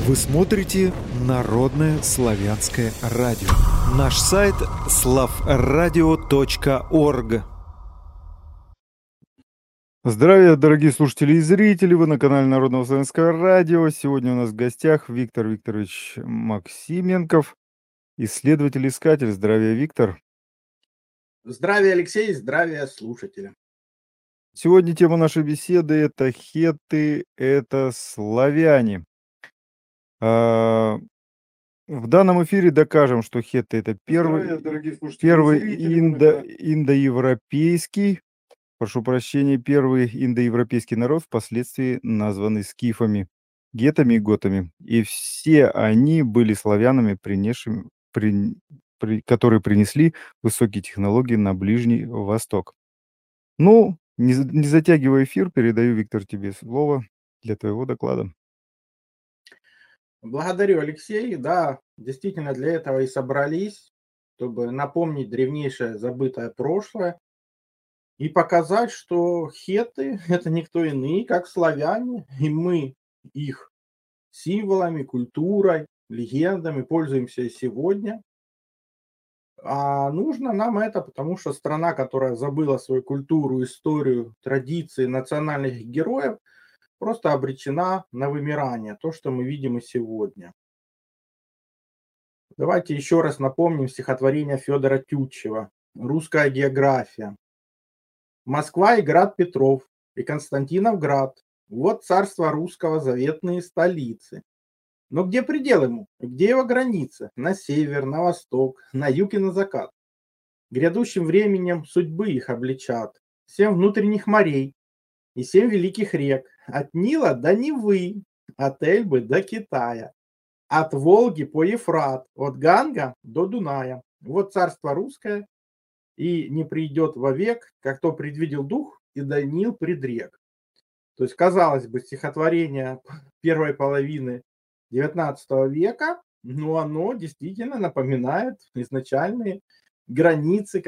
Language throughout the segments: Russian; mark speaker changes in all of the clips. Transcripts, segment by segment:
Speaker 1: Вы смотрите Народное славянское радио. Наш сайт slavradio.org.
Speaker 2: Здравия, дорогие слушатели и зрители! Вы на канале Народного славянского радио. Сегодня у нас в гостях Виктор Викторович Максименков, исследователь-искатель. Здравия, Виктор!
Speaker 3: Здравия, Алексей! Здравия, слушатели!
Speaker 2: Сегодня тема нашей беседы – это хетты, это славяне. В данном эфире докажем, что хетты – это первый индоевропейский, первый индоевропейский народ, впоследствии названный скифами, гетами и готами. И все они были славянами, которые принесли высокие технологии на Ближний Восток. Ну, не затягивая эфир, передаю, Виктор, тебе слово для твоего доклада.
Speaker 3: Благодарю, Алексей. Да, действительно для этого и собрались, чтобы напомнить древнейшее забытое прошлое и показать, что хетты – это никто иные, как славяне, и мы их символами, культурой, легендами пользуемся и сегодня. А нужно нам это, потому что страна, которая забыла свою культуру, историю, традиции, национальных героев, просто обречена на вымирание, то, что мы видим и сегодня. Давайте еще раз напомним стихотворение Федора Тютчева «Русская география». Москва и град Петров, и Константиновград. Вот царство русского заветные столицы. Но где предел ему? Где его границы? На север, на восток, на юг и на закат. Грядущим временем судьбы их обличат. 7 внутренних морей и 7 великих рек. От Нила до Невы, от Эльбы до Китая. От Волги по Ефрат, от Ганга до Дуная. Вот царство русское, и не придет вовек, как то предвидел дух, и Даниил предрек. То есть, казалось бы, стихотворение первой половины XIX века, но оно действительно напоминает изначальные границы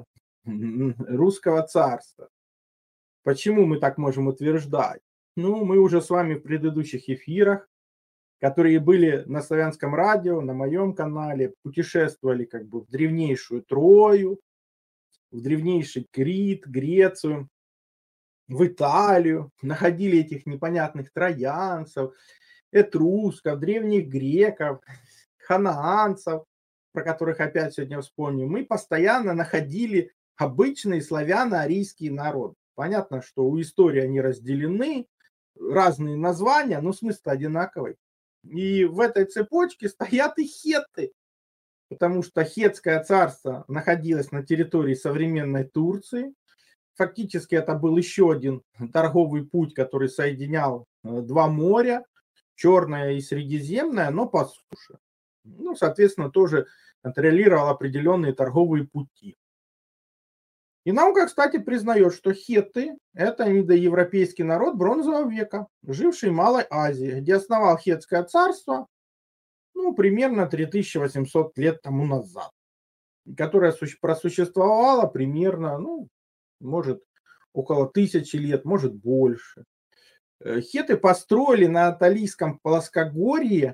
Speaker 3: русского царства. Почему мы так можем утверждать? Ну, мы уже с вами в предыдущих эфирах, которые были на славянском радио, на моем канале, путешествовали в древнейшую Трою, в древнейший Крит, Грецию, в Италию, находили этих непонятных троянцев, этрусков, древних греков, ханаанцев, про которых опять сегодня вспомним. Мы постоянно находили обычные славяно-арийские народы. Понятно, что у истории они разделены, разные названия, но смысл одинаковый. И в этой цепочке стоят и хетты, потому что хеттское царство находилось на территории современной Турции. Фактически это был еще один торговый путь, который соединял два моря, Черное и Средиземное, но по суше. Ну, соответственно, тоже контролировал определенные торговые пути. И наука, кстати, признает, что хетты – это индоевропейский народ бронзового века, живший в Малой Азии, где основал хеттское царство, примерно 3800 лет тому назад, которое просуществовало примерно, может, около 1000 лет, может, больше. Хетты построили на Аталийском плоскогорье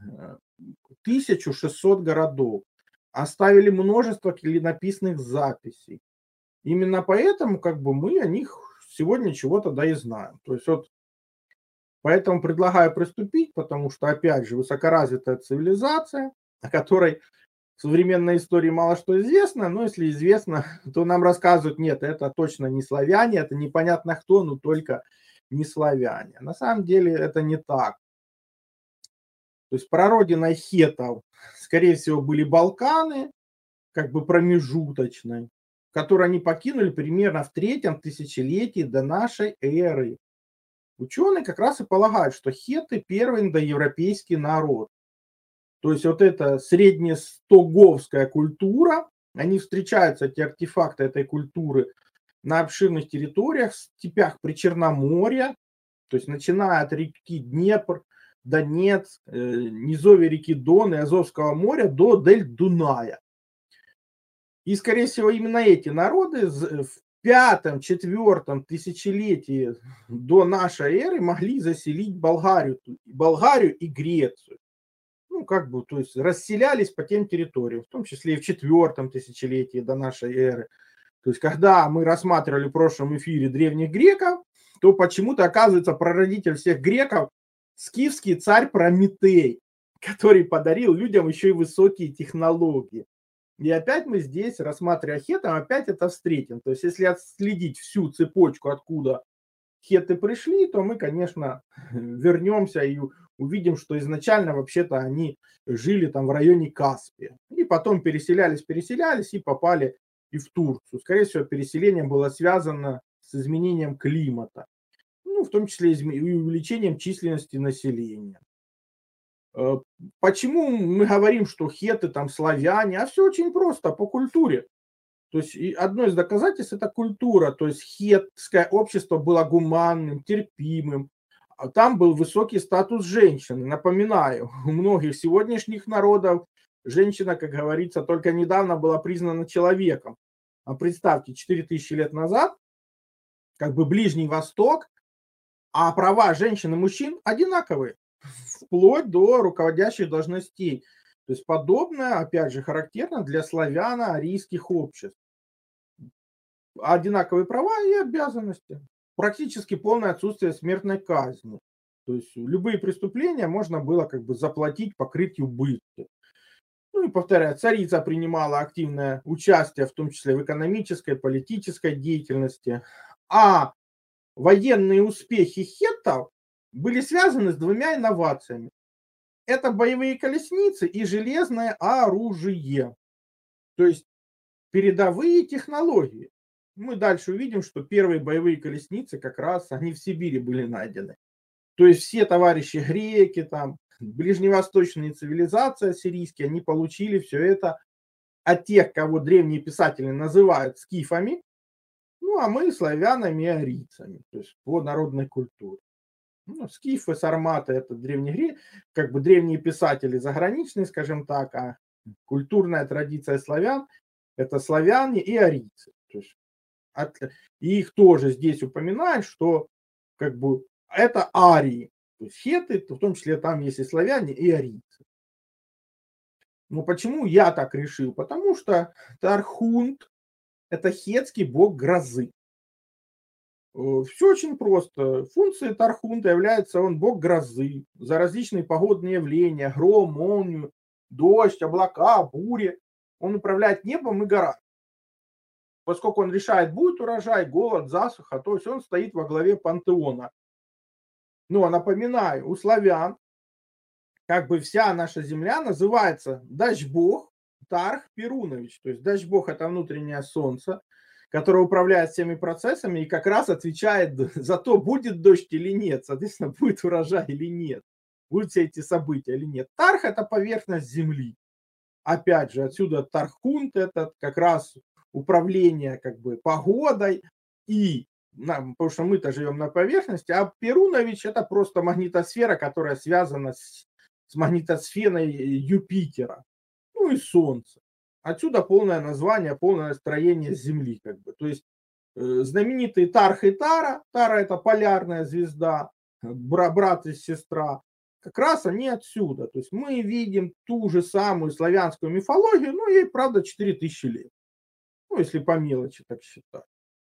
Speaker 3: 1600 городов, оставили множество клинописных записей. Именно поэтому мы о них сегодня чего-то и знаем. То есть поэтому предлагаю приступить, потому что, опять же, высокоразвитая цивилизация, о которой в современной истории мало что известно, но если известно, то нам рассказывают, нет, это точно не славяне, это непонятно кто, но только не славяне. На самом деле это не так. То есть прародиной хеттов, скорее всего, были Балканы, промежуточной, которые они покинули примерно в 3-м тысячелетии до нашей эры. Ученые как раз и полагают, что хетты – первый индоевропейский народ. То есть эта среднестоговская культура, они встречаются, эти артефакты этой культуры, на обширных территориях, в степях Причерноморья, то есть начиная от реки Днепр, Донец, низовья реки Дон и Азовского моря до дель Дуная. И, скорее всего, именно эти народы в 5-4 тысячелетии до нашей эры могли заселить Болгарию и Грецию. как бы, то есть расселялись по тем территориям, в том числе и в 4 тысячелетии до нашей эры. То есть когда мы рассматривали в прошлом эфире древних греков, то почему-то оказывается прародитель всех греков скифский царь Прометей, который подарил людям еще и высокие технологии. И опять мы здесь, рассматривая хетов, опять это встретим. То есть если отследить всю цепочку, откуда хеты пришли, то мы, конечно, вернемся и увидим, что изначально вообще-то они жили там в районе Каспия. И потом переселялись и попали и в Турцию. Скорее всего, переселение было связано с изменением климата. Ну, в том числе и увеличением численности населения. Почему мы говорим, что хеты там славяне? А все очень просто, по культуре. То есть одно из доказательств – это культура. То есть хеттское общество было гуманным, терпимым. Там был высокий статус женщины. Напоминаю, у многих сегодняшних народов женщина, как говорится, только недавно была признана человеком. А представьте, 4000 лет назад, как бы Ближний Восток, а права женщин и мужчин одинаковые, вплоть до руководящих должностей. То есть подобное, опять же, характерно для славяно-арийских обществ. Одинаковые права и обязанности. Практически полное отсутствие смертной казни. То есть любые преступления можно было как бы заплатить, покрыть убытки. Ну и повторяю, царица принимала активное участие, в том числе в экономической, политической деятельности. А военные успехи хеттов были связаны с двумя инновациями. Это боевые колесницы и железное оружие. То есть передовые технологии. Мы дальше увидим, что первые боевые колесницы как раз они в Сибири были найдены. То есть все товарищи греки, там, ближневосточные цивилизации ассирийские, они получили все это от тех, кого древние писатели называют скифами, ну а мы славянами и арийцами, то есть по народной культуре. Ну, скифы, сарматы – это как бы древние писатели заграничные, скажем так, а культурная традиция славян – это славяне и арийцы. То есть и их тоже здесь упоминают, что как бы это арии, то есть хеты, в том числе там есть и славяне, и арийцы. Но почему я так решил? Потому что Тархунт – это хетский бог грозы. Все очень просто. Функцией Тархунта является он бог грозы за различные погодные явления, гром, молнию, дождь, облака, бури. Он управляет небом и горами. Поскольку он решает, будет урожай, голод, засуха, то есть он стоит во главе пантеона. Но напоминаю, у славян как бы вся наша земля называется Дажбог Тарх Перунович. То есть Дажбог – это внутреннее солнце, которое управляет всеми процессами и как раз отвечает за то, будет дождь или нет, соответственно, будет урожай или нет, будут все эти события или нет. Тарх – это поверхность земли. Опять же, отсюда Тархунт – это как раз управление как бы погодой, и потому что мы-то живем на поверхности, а Перунович – это просто магнитосфера, которая связана с магнитосферой Юпитера, ну и Солнца. Отсюда полное название, полное строение Земли. Как бы. То есть знаменитые Тарх и Тара, Тара – это полярная звезда, брат и сестра, как раз они отсюда. То есть мы видим ту же самую славянскую мифологию, но ей, правда, 4000 лет. Ну, если по мелочи так считать.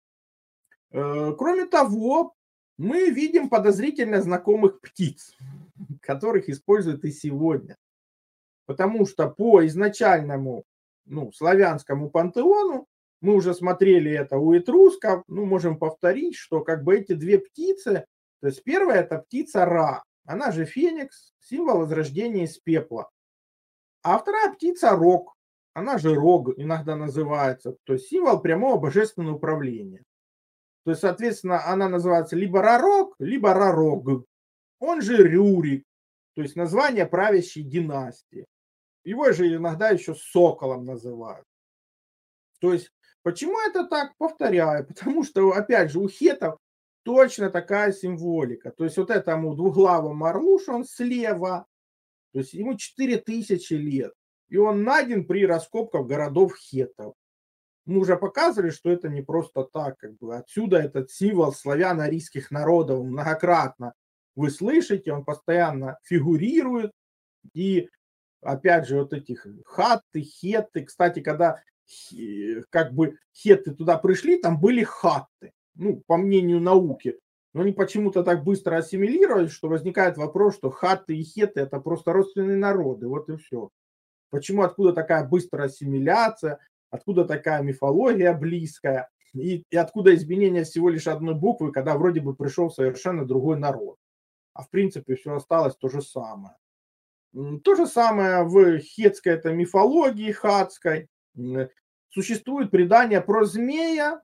Speaker 3: Кроме того, мы видим подозрительно знакомых птиц, которых используют и сегодня. Потому что по изначальному славянскому пантеону, мы уже смотрели это у этрусков, можем повторить, что как бы эти две птицы, то есть первая это птица Ра, она же феникс, символ возрождения из пепла. А вторая птица Рог, она же Рог иногда называется, то есть символ прямого божественного управления. То есть, соответственно, она называется либо Рарог, либо Рарог. Он же Рюрик, то есть название правящей династии. Его же иногда еще Соколом называют. То есть, почему это так? Повторяю, потому что, опять же, у хетов точно такая символика. То есть, вот этому двуглавому орлу, что он слева, то есть, ему 4000 лет. И он найден при раскопках городов хетов. Мы уже показывали, что это не просто так. Как бы. Отсюда этот символ славяно-арийских народов многократно вы слышите, он постоянно фигурирует. И опять же, вот этих хатты, хетты. Кстати, когда как бы хетты туда пришли, там были хатты, ну, по мнению науки. Но они почему-то так быстро ассимилировались, что возникает вопрос, что хатты и хетты это просто родственные народы, вот и все. Почему, откуда такая быстрая ассимиляция, откуда такая мифология близкая, и откуда изменение всего лишь одной буквы, когда вроде бы пришел совершенно другой народ. А в принципе все осталось то же самое. То же самое в хетской это мифологии хатской. Существует предание про змея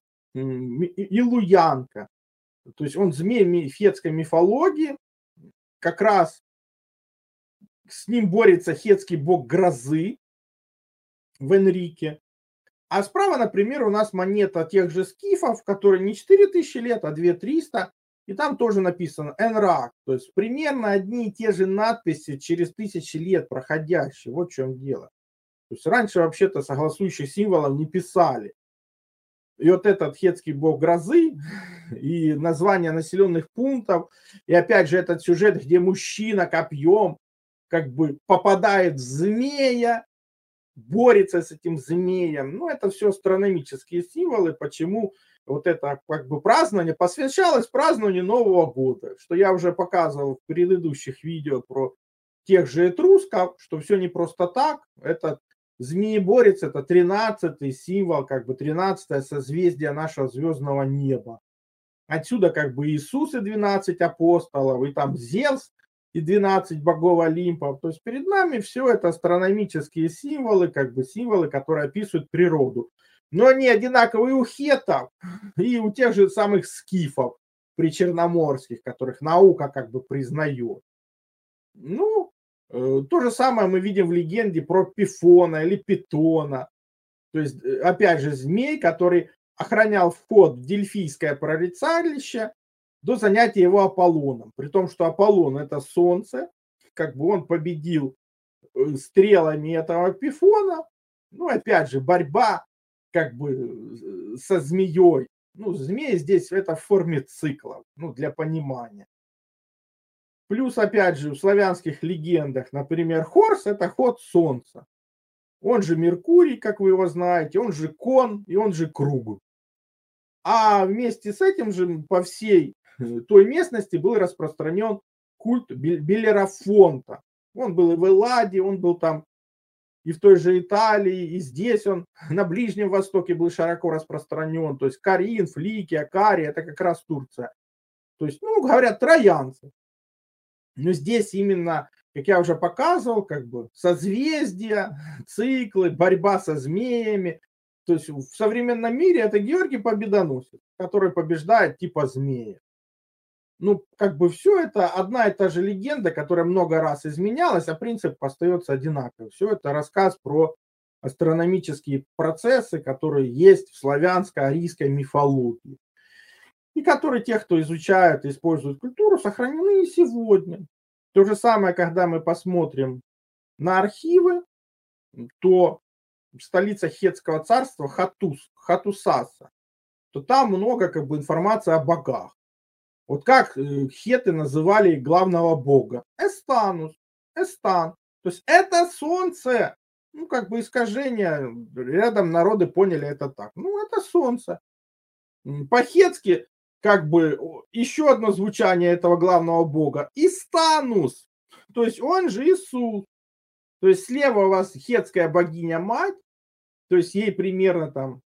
Speaker 3: Илуянка. То есть он змей в хетской мифологии, как раз с ним борется хетский бог грозы в Энрике. А справа, например, у нас монета тех же скифов, которые не 4000 лет, а 2300. И там тоже написано Энрак. То есть примерно одни и те же надписи через тысячи лет проходящие. Вот в чем дело. То есть раньше вообще-то согласующих символов не писали. И вот этот хетский бог грозы, и название населенных пунктов, и опять же этот сюжет, где мужчина копьем как бы попадает в змея, борется с этим змеем. Ну, это все астрономические символы, почему вот это как бы празднование посвящалось празднованию Нового года, что я уже показывал в предыдущих видео про тех же этрусков, что все не просто так. Это змееборец, это 13-й символ, как бы 13-е созвездие нашего звездного неба. Отсюда как бы Иисус и 12 апостолов, и там Зевс и 12 богов Олимпов. То есть перед нами все это астрономические символы, как бы символы, которые описывают природу. Но они одинаковые у хетов и у тех же самых скифов причерноморских, которых наука как бы признает. Ну, то же самое мы видим в легенде про Пифона или Питона. То есть, опять же, змей, который охранял вход в Дельфийское прорицалище до занятия его Аполлоном. При том, что Аполлон – это солнце, как бы он победил стрелами этого Пифона. Ну, опять же, борьба как бы со змеей. Ну, змея здесь это в форме циклов, ну, для понимания. Плюс, опять же, в славянских легендах, например, Хорс – это ход солнца. Он же Меркурий, как вы его знаете, он же Кон и он же Круг. А вместе с этим же по всей той местности был распространен культ Белерафонта. Он был и в Элладе, он был там и в той же Италии, и здесь он на Ближнем Востоке был широко распространен. То есть Коринф, Ликия, Кария – это как раз Турция. То есть, ну, говорят, троянцы. Но здесь именно, как я уже показывал, как бы созвездия, циклы, борьба со змеями. То есть в современном мире это Георгий Победоносец, который побеждает типа змея. Ну, как бы все это одна и та же легенда, которая много раз изменялась, а принцип остается одинаковым. Все это рассказ про астрономические процессы, которые есть в славянско-арийской мифологии. И которые те, кто изучают и используют культуру, сохранены и сегодня. То же самое, когда мы посмотрим на архивы, то столица Хетского царства Хатусаса, то там много как бы информации о богах. Вот как хеты называли главного бога? Эстанус, Эстан. То есть это солнце. Ну, как бы искажение. Рядом народы поняли это так. Ну, это солнце. По-хетски как бы еще одно звучание этого главного бога. Истанус. То есть он же Иисус. То есть слева у вас хетская богиня-мать. То есть ей примерно там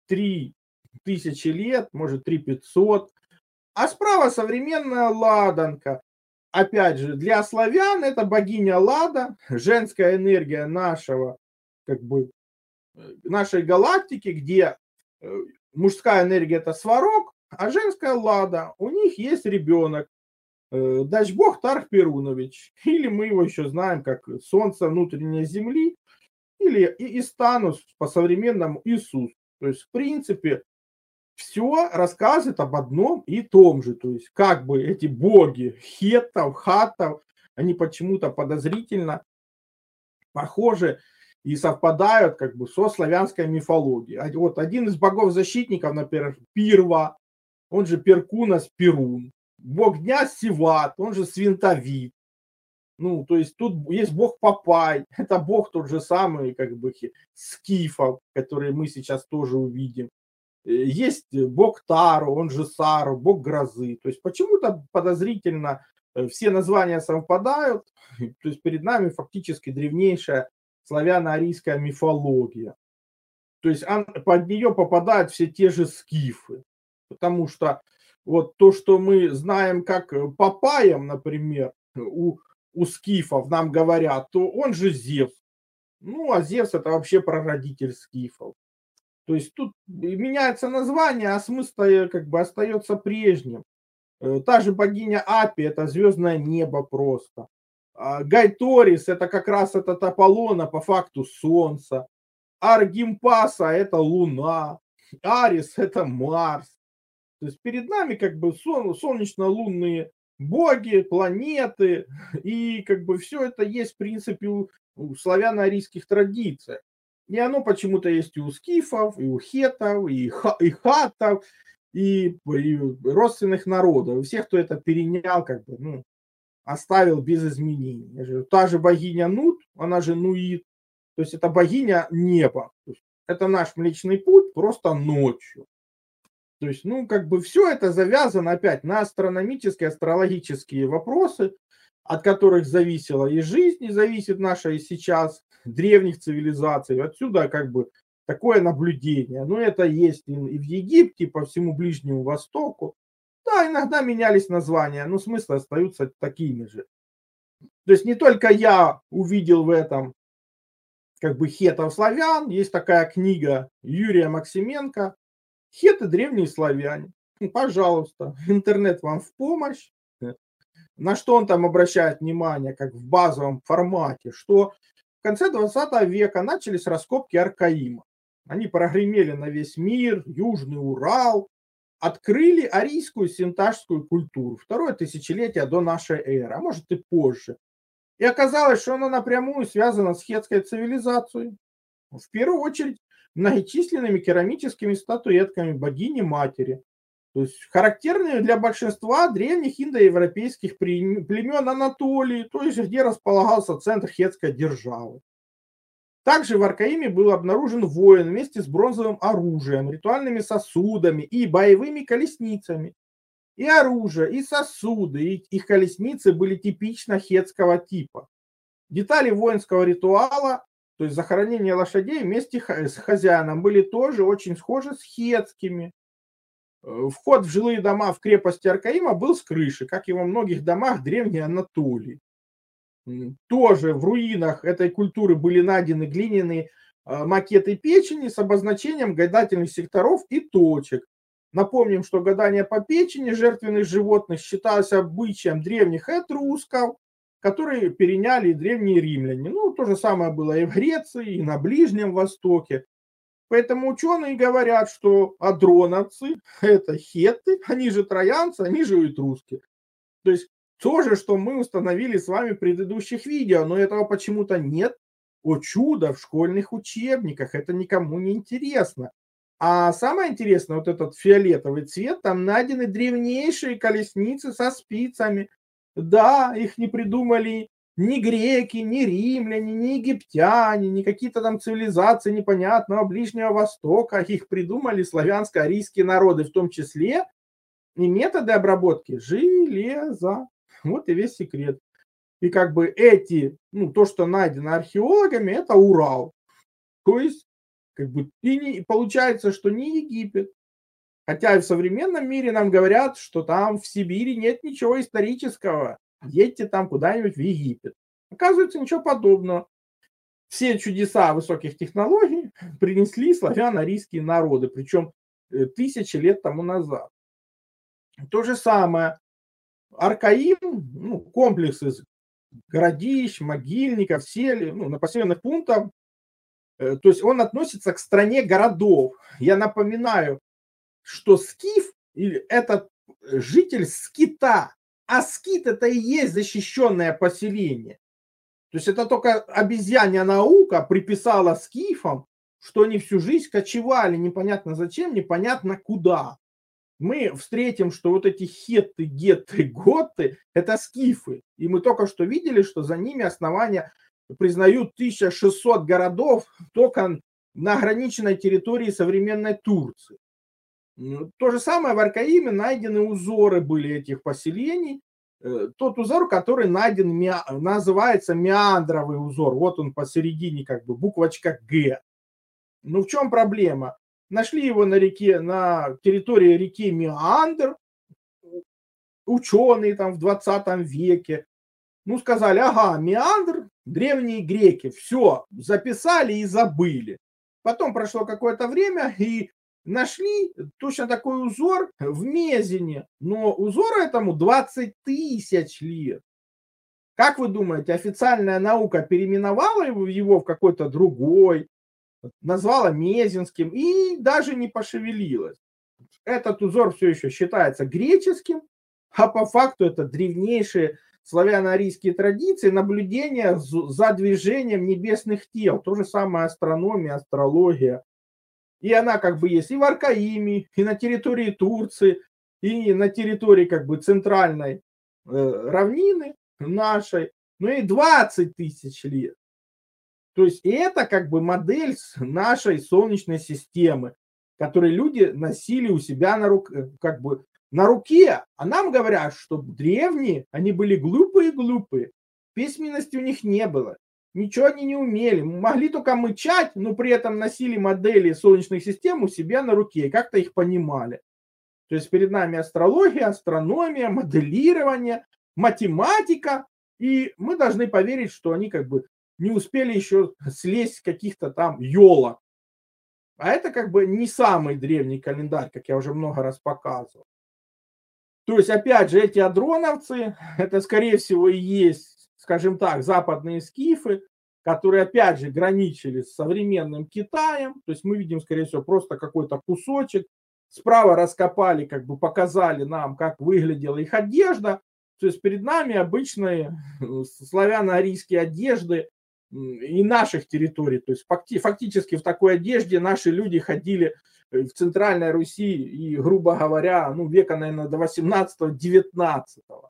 Speaker 3: 3000 лет, может 3500. А справа современная ладанка. Опять же, для славян это богиня Лада, женская энергия нашего, как бы, нашей галактики, где мужская энергия это Сварог, а женская Лада. У них есть ребенок, дачбог Тарх Перунович, или мы его еще знаем как Солнце внутренней Земли, или Истанус по-современному Иисус. То есть, в принципе, все рассказывает об одном и том же. То есть, как бы эти боги хеттов, хаттов, они почему-то подозрительно похожи и совпадают как бы со славянской мифологией. Вот один из богов-защитников, например, Пирва, он же Перкунас Перун. Бог дня Сиват, он же Свинтовит. Ну, то есть тут есть бог Папай, это бог тот же самый, как бы, скифов, который мы сейчас тоже увидим. Есть бог Тару, он же Сару, бог грозы. То есть почему-то подозрительно все названия совпадают. То есть перед нами фактически древнейшая славяно-арийская мифология. То есть под нее попадают все те же скифы. Потому что вот то, что мы знаем как Папаем, например, у скифов нам говорят, то он же Зевс. Ну, а Зевс это вообще прародитель скифов. То есть тут меняется название, а смысл как бы остается прежним. Та же богиня Апи – это звездное небо просто. Гайторис – это как раз этот Аполлон, а по факту Солнце. Аргимпаса – это Луна. Арис – это Марс. То есть перед нами как бы солнечно-лунные боги, планеты, и как бы все это есть в принципе у славяно-арийских традиций. И оно почему-то есть и у скифов, и у хетов, и хаттов, и родственных народов. И всех, кто это перенял, как бы, ну, оставил без изменений. Та же богиня Нут, она же Нуит, то есть это богиня неба. Это наш Млечный Путь, просто ночью. То есть, ну, как бы все это завязано опять на астрономические, астрологические вопросы, от которых зависела и жизнь, и зависит наша и сейчас, древних цивилизаций. Отсюда как бы такое наблюдение. Но это есть и в Египте, и по всему Ближнему Востоку. Да, иногда менялись названия, но смыслы остаются такими же. То есть не только я увидел в этом как бы хетов славян, есть такая книга Юрия Максименко «Хеты древние славяне». Пожалуйста, интернет вам в помощь. На что он там обращает внимание, как в базовом формате, что в конце 20 века начались раскопки Аркаима. Они прогремели на весь мир, Южный Урал, открыли арийскую синташскую культуру, второе тысячелетие до нашей эры, а может и позже. И оказалось, что она напрямую связана с хетской цивилизацией. В первую очередь многочисленными керамическими статуэтками богини-матери, то есть характерные для большинства древних индоевропейских племен Анатолии, то есть где располагался центр хетской державы. Также в Аркаиме был обнаружен воин вместе с бронзовым оружием, ритуальными сосудами и боевыми колесницами. И оружие, и сосуды, и их колесницы были типично хетского типа. Детали воинского ритуала, то есть захоронение лошадей вместе с хозяином, были тоже очень схожи с хетскими. Вход в жилые дома в крепости Аркаима был с крыши, как и во многих домах древней Анатолии. Тоже в руинах этой культуры были найдены глиняные макеты печени с обозначением гадательных секторов и точек. Напомним, что гадание по печени жертвенных животных считалось обычаем древних этрусков, которые переняли древние римляне. Ну, то же самое было и в Греции, и на Ближнем Востоке. Поэтому ученые говорят, что адроновцы – это хетты, они же троянцы, они же этруски. То есть то же, что мы установили с вами в предыдущих видео, но этого почему-то нет. О чудо, в школьных учебниках, это никому не интересно. А самое интересное, вот этот фиолетовый цвет, там найдены древнейшие колесницы со спицами. Да, их не придумали ни греки, ни римляне, ни египтяне, ни какие-то там цивилизации непонятного Ближнего Востока. Их придумали славянско-арийские народы, в том числе и методы обработки железа. Вот и весь секрет. И как бы эти, ну, то, что найдено археологами, это Урал. То есть, как бы, получается, что не Египет. Хотя и в современном мире нам говорят, что там в Сибири нет ничего исторического. Едьте там куда-нибудь в Египет. Оказывается, ничего подобного. Все чудеса высоких технологий принесли славяно-арийские народы, причем тысячи лет тому назад. То же самое. Аркаим, ну, комплекс из городищ, могильников, сели, ну, населенных пунктов. То есть он относится к стране городов. Я напоминаю, что скиф – это житель скита, а скит – это и есть защищенное поселение. То есть это только обезьянья наука приписала скифам, что они всю жизнь кочевали непонятно зачем, непонятно куда. мы встретим, что вот эти хетты, гетты, готты – это скифы. И мы только что видели, что за ними основания признают 1600 городов только на ограниченной территории современной Турции. То же самое в Аркаиме найдены узоры были этих поселений. Тот узор, который найден, называется меандровый узор. Вот он посередине, как бы буквочка Г. Ну в чем проблема? Нашли его на территории реки Меандр, ученые там в 20 веке. Ну сказали, ага, Меандр, древние греки, все, записали и забыли. Потом прошло какое-то время и нашли точно такой узор в Мезене, но узору этому 20 тысяч лет. Как вы думаете, официальная наука переименовала его в какой-то другой, назвала Мезенским и даже не пошевелилась? Этот узор все еще считается греческим, а по факту это древнейшие славяно-арийские традиции наблюдения за движением небесных тел. То же самое астрономия, астрология. И она как бы есть и в Аркаиме, и на территории Турции, и на территории как бы центральной равнины нашей, ну и 20 тысяч лет. То есть это как бы модель нашей Солнечной системы, которую люди носили у себя на руке. А нам говорят, что древние, они были глупые, письменности у них не было. Ничего они не умели, могли только мычать, но при этом носили модели солнечных систем у себя на руке и как-то их понимали. То есть перед нами астрология, астрономия, моделирование, математика, и мы должны поверить, что они как бы не успели еще слезть с каких-то там елок. А это как бы не самый древний календарь, как я уже много раз показывал. То есть, опять же, эти адроновцы, это, скорее всего, и есть, скажем так, западные скифы, которые, опять же, граничили с современным Китаем. То есть мы видим, скорее всего, просто какой-то кусочек. Справа раскопали, как бы показали нам, как выглядела их одежда. То есть перед нами обычные славяно-арийские одежды и наших территорий. То есть фактически в такой одежде наши люди ходили в Центральной Руси и, грубо говоря, ну, века, наверное, до 18-19.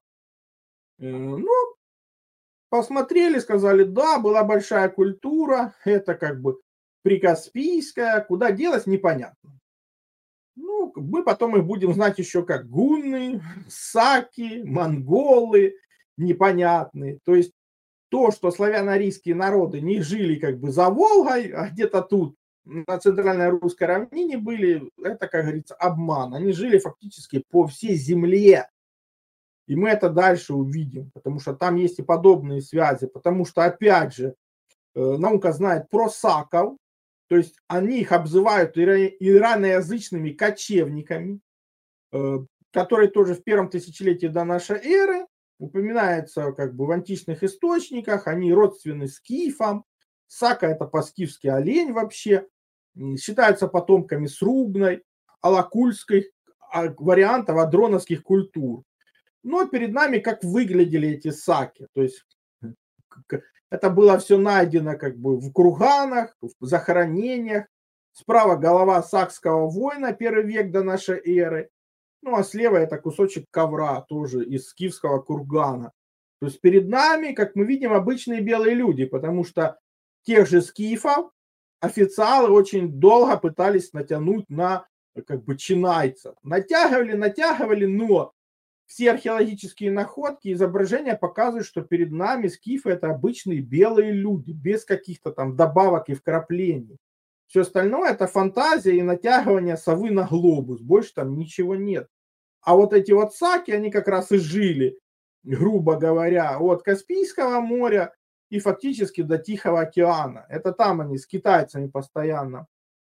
Speaker 3: Ну, посмотрели, сказали, да, была большая культура, это как бы прикаспийская, куда делась, непонятно. Ну, мы потом их будем знать еще как гунны, саки, монголы, непонятные. То есть то, что славяно-арийские народы не жили как бы за Волгой, а где-то тут, на центральной русской равнине были, это, как говорится, обман. Они жили фактически по всей земле. И мы это дальше увидим, потому что там есть и подобные связи. Потому что, опять же, наука знает про саков, то есть они их обзывают ираноязычными кочевниками, которые тоже в первом тысячелетии до нашей эры упоминаются как бы в античных источниках, они родственны скифам. Сака – это по-скифски олень вообще, считаются потомками Срубной, алакульской, вариантов адроновских культур. Но перед нами как выглядели эти саки. То есть это было все найдено как бы в курганах, в захоронениях. Справа голова сакского воина, 1 век до нашей эры. Ну а слева это кусочек ковра, тоже из скифского кургана. То есть перед нами, как мы видим, обычные белые люди, потому что тех же скифов официалы очень долго пытались натянуть на как бы чинайцев. Натягивали, но все археологические находки, изображения показывают, что перед нами скифы – это обычные белые люди, без каких-то там добавок и вкраплений. Все остальное – это фантазия и натягивание совы на глобус. Больше там ничего нет. А вот эти вот саки, они как раз и жили, грубо говоря, от Каспийского моря и фактически до Тихого океана. Это там они с китайцами постоянно,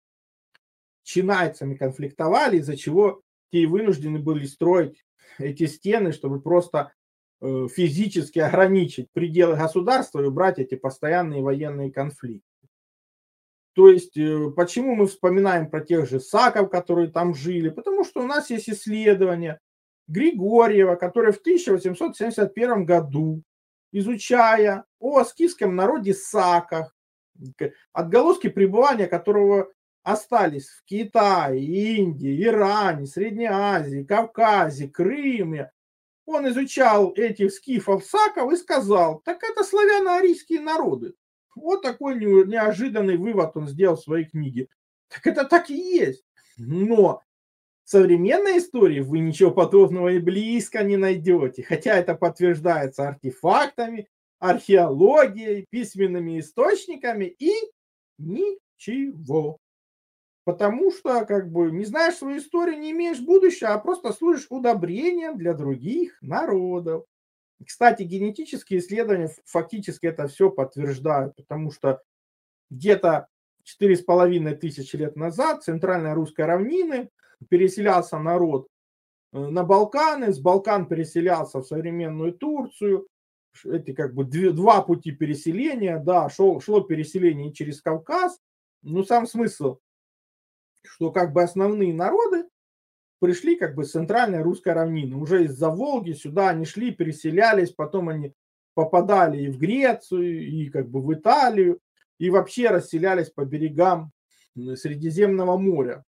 Speaker 3: чинайцами конфликтовали, из-за чего те и вынуждены были строить эти стены, чтобы просто физически ограничить пределы государства и убрать эти постоянные военные конфликты. То есть почему мы вспоминаем про тех же саков, которые там жили? Потому что у нас есть исследование Григорьева, который в 1871 году, изучая о скифском народе саках, отголоски пребывания которого остались в Китае, Индии, Иране, Средней Азии, Кавказе, Крыме. Он изучал этих скифов, саков и сказал, так это славяно-арийские народы. Вот такой неожиданный вывод он сделал в своей книге. Так это так и есть. Но в современной истории вы ничего подобного и близко не найдете. Хотя это подтверждается артефактами, археологией, письменными источниками и ничего. Потому что, как бы, не знаешь свою историю, не имеешь будущего, а просто служишь удобрением для других народов. Кстати, генетические исследования фактически это все подтверждают, потому что где-то 4500 лет назад в центральной русской равнины переселялся народ на Балканы, с Балкан переселялся в современную Турцию. Эти как бы два пути переселения, да, шло переселение через Кавказ. Но сам смысл, что как бы основные народы пришли как бы с центральной русской равнины. Уже из-за Волги сюда они шли, переселялись, потом они попадали и в Грецию, и как бы в Италию, и вообще расселялись по берегам Средиземного моря.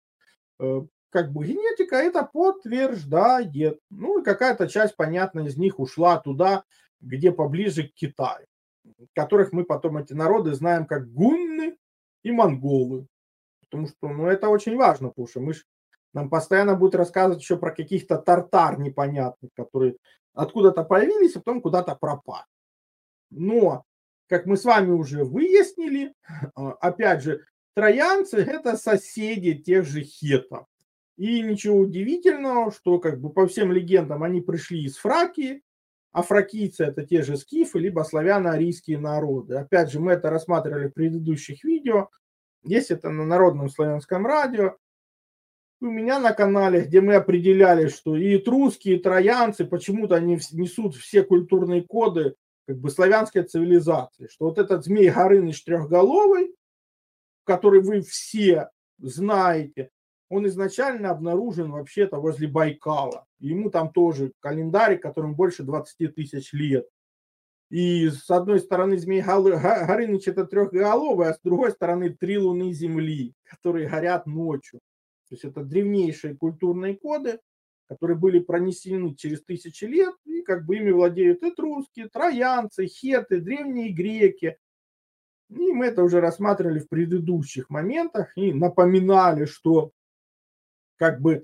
Speaker 3: Как бы генетика это подтверждает. Ну и какая-то часть, понятно, из них ушла туда, где поближе к Китаю, которых мы потом, эти народы, знаем как гунны и монголы. Потому что, ну, это очень важно, потому что нам постоянно будут рассказывать еще про каких-то тартар непонятных, которые откуда-то появились, а потом куда-то пропали. Но, как мы с вами уже выяснили, опять же, троянцы – это соседи тех же хеттов. И ничего удивительного, что как бы по всем легендам они пришли из Фракии, а фракийцы – это те же скифы, либо славяно-арийские народы. Опять же, мы это рассматривали в предыдущих видео. Есть это на Народном славянском радио. У меня на канале, где мы определяли, что и этруски, и троянцы почему-то они несут все культурные коды как бы славянской цивилизации. Что вот этот Змей Горыныч трехголовый, который вы все знаете, он изначально обнаружен вообще-то возле Байкала. Ему там тоже календарь, которому больше 20 тысяч лет. И с одной стороны Змей Горыныч это трехголовый, а с другой стороны 3 луны Земли, которые горят ночью. То есть это древнейшие культурные коды, которые были пронесены через тысячи лет, и как бы ими владеют этруски, троянцы, хетты, древние греки. И мы это уже рассматривали в предыдущих моментах и напоминали, что как бы,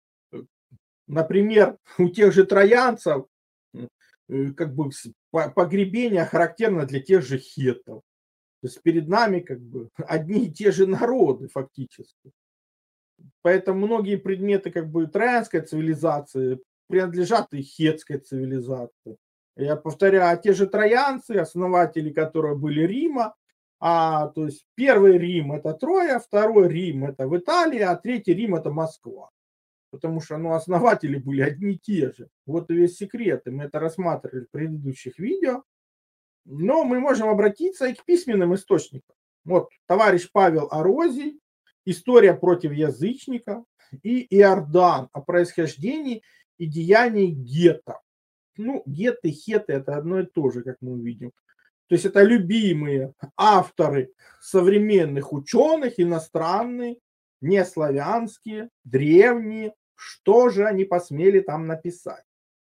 Speaker 3: например, у тех же троянцев как бы погребение характерно для тех же хеттов. То есть перед нами как бы одни и те же народы фактически. Поэтому многие предметы как бы троянской цивилизации принадлежат и хетской цивилизации. Я повторяю, те же троянцы, основатели которых были Рима, то есть первый Рим это Троя, второй Рим это в Италии, а третий Рим это Москва. Потому что основатели были одни и те же. Вот и весь секрет. И мы это рассматривали в предыдущих видео. Но мы можем обратиться и к письменным источникам. Вот товарищ Павел Орозий, «История против язычников», и Иордан о происхождении и деянии геттов. Ну, гетты, хетты – это одно и то же, как мы увидим. То есть это любимые авторы современных ученых, иностранные, не славянские, древние. Что же они посмели там написать?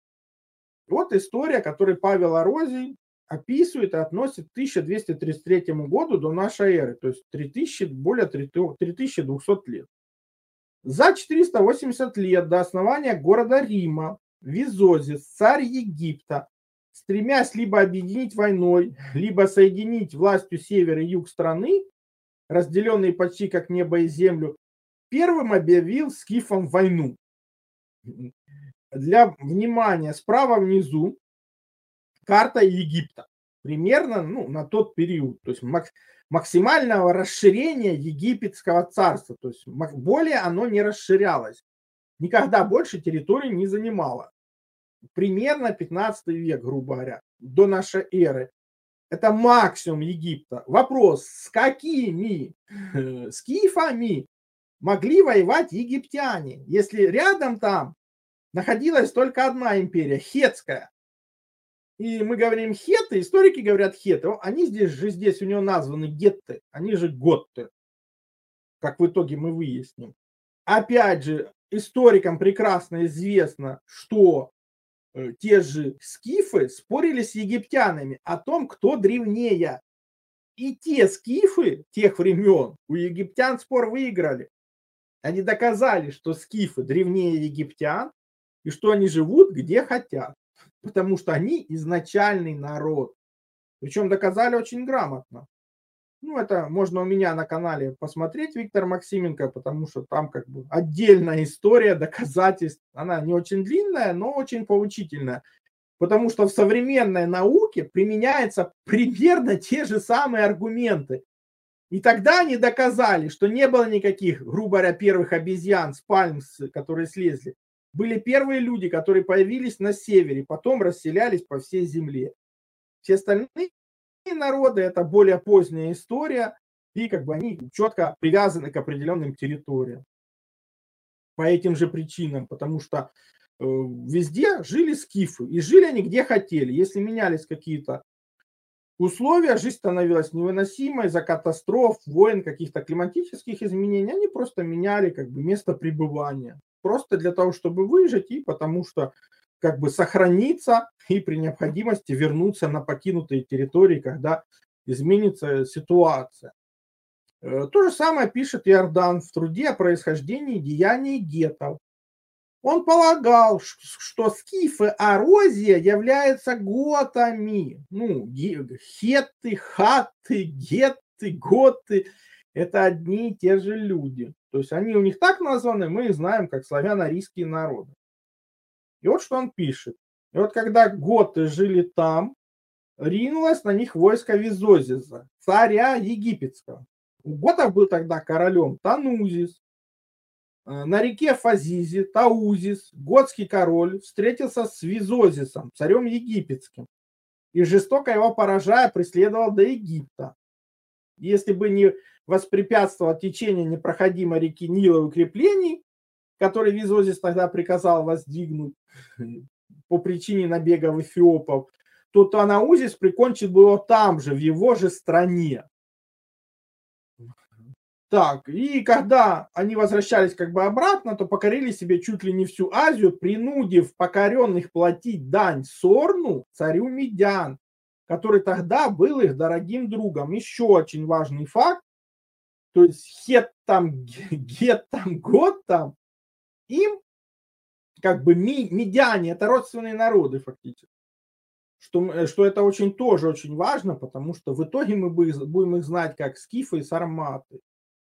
Speaker 3: Вот история, которую Павел Орозий описывает и относит к 1233 году до нашей эры, то есть более 3200 лет. За 480 лет до основания города Рима Визозис, царь Египта, стремясь либо объединить войной, либо соединить властью север и юг страны, разделенные почти как небо и землю, первым объявил скифам войну. Для внимания, справа внизу карта Египта. Примерно на тот период. То есть максимального расширения египетского царства. То есть более оно не расширялось. Никогда больше территории не занимало. Примерно 15 век, грубо говоря, до нашей эры. Это максимум Египта. Вопрос, с какими скифами могли воевать египтяне, если рядом там находилась только одна империя, хетская. И мы говорим хеты, историки говорят хеты, они здесь у него названы гетты, они же готты. как в итоге мы выясним. Опять же, историкам прекрасно известно, что те же скифы спорили с египтянами о том, кто древнее. И те скифы тех времен у египтян спор выиграли. Они доказали, что скифы древнее египтян и что они живут где хотят, потому что они изначальный народ. Причем доказали очень грамотно. Ну, это можно у меня на канале посмотреть, Виктор Максименко, потому что там как бы отдельная история доказательств. Она не очень длинная, но очень поучительная. Потому что в современной науке применяются примерно те же самые аргументы. И тогда они доказали, что не было никаких, грубо говоря, первых обезьян с пальм, которые слезли. Были первые люди, которые появились на севере, потом расселялись по всей земле. Все остальные народы — это более поздняя история, и как бы они четко привязаны к определенным территориям. По этим же причинам, потому что везде жили скифы, и жили они где хотели. Если менялись какие-то условия, жизнь становилась невыносимой из-за катастроф, войн, каких-то климатических изменений, они просто меняли как бы место пребывания. Просто для того, чтобы выжить, и потому что как бы сохраниться и при необходимости вернуться на покинутые территории, когда изменится ситуация. То же самое пишет Иордан в труде о происхождении деяний геттов. Он полагал, что скифы Арозия являются готами. Ну, хетты, хатты, гетты, готы – это одни и те же люди. То есть они у них так названы, мы их знаем как славяно-арийские народы. И вот что он пишет. И вот когда готы жили там, ринулось на них войско Визозиза, царя египетского. У готов был тогда королем Танузис. На реке Фазизе Таузис, готский король, встретился с Визозисом, царем египетским, и жестоко его поражая преследовал до Египта. Если бы не воспрепятствовало течение непроходимой реки Нила и укреплений, которые Визозис тогда приказал воздвигнуть по причине набегов эфиопов, то Танаузис прикончил бы его там же, в его же стране. Так, и когда они возвращались как бы обратно, то покорили себе чуть ли не всю Азию, принудив покоренных платить дань Сорну, царю Медян, который тогда был их дорогим другом. Еще очень важный факт, то есть хеттам, геттам, готтам, им как бы медяне, это родственные народы фактически. Что это очень тоже очень важно, потому что в итоге мы будем их знать как скифы и сарматы.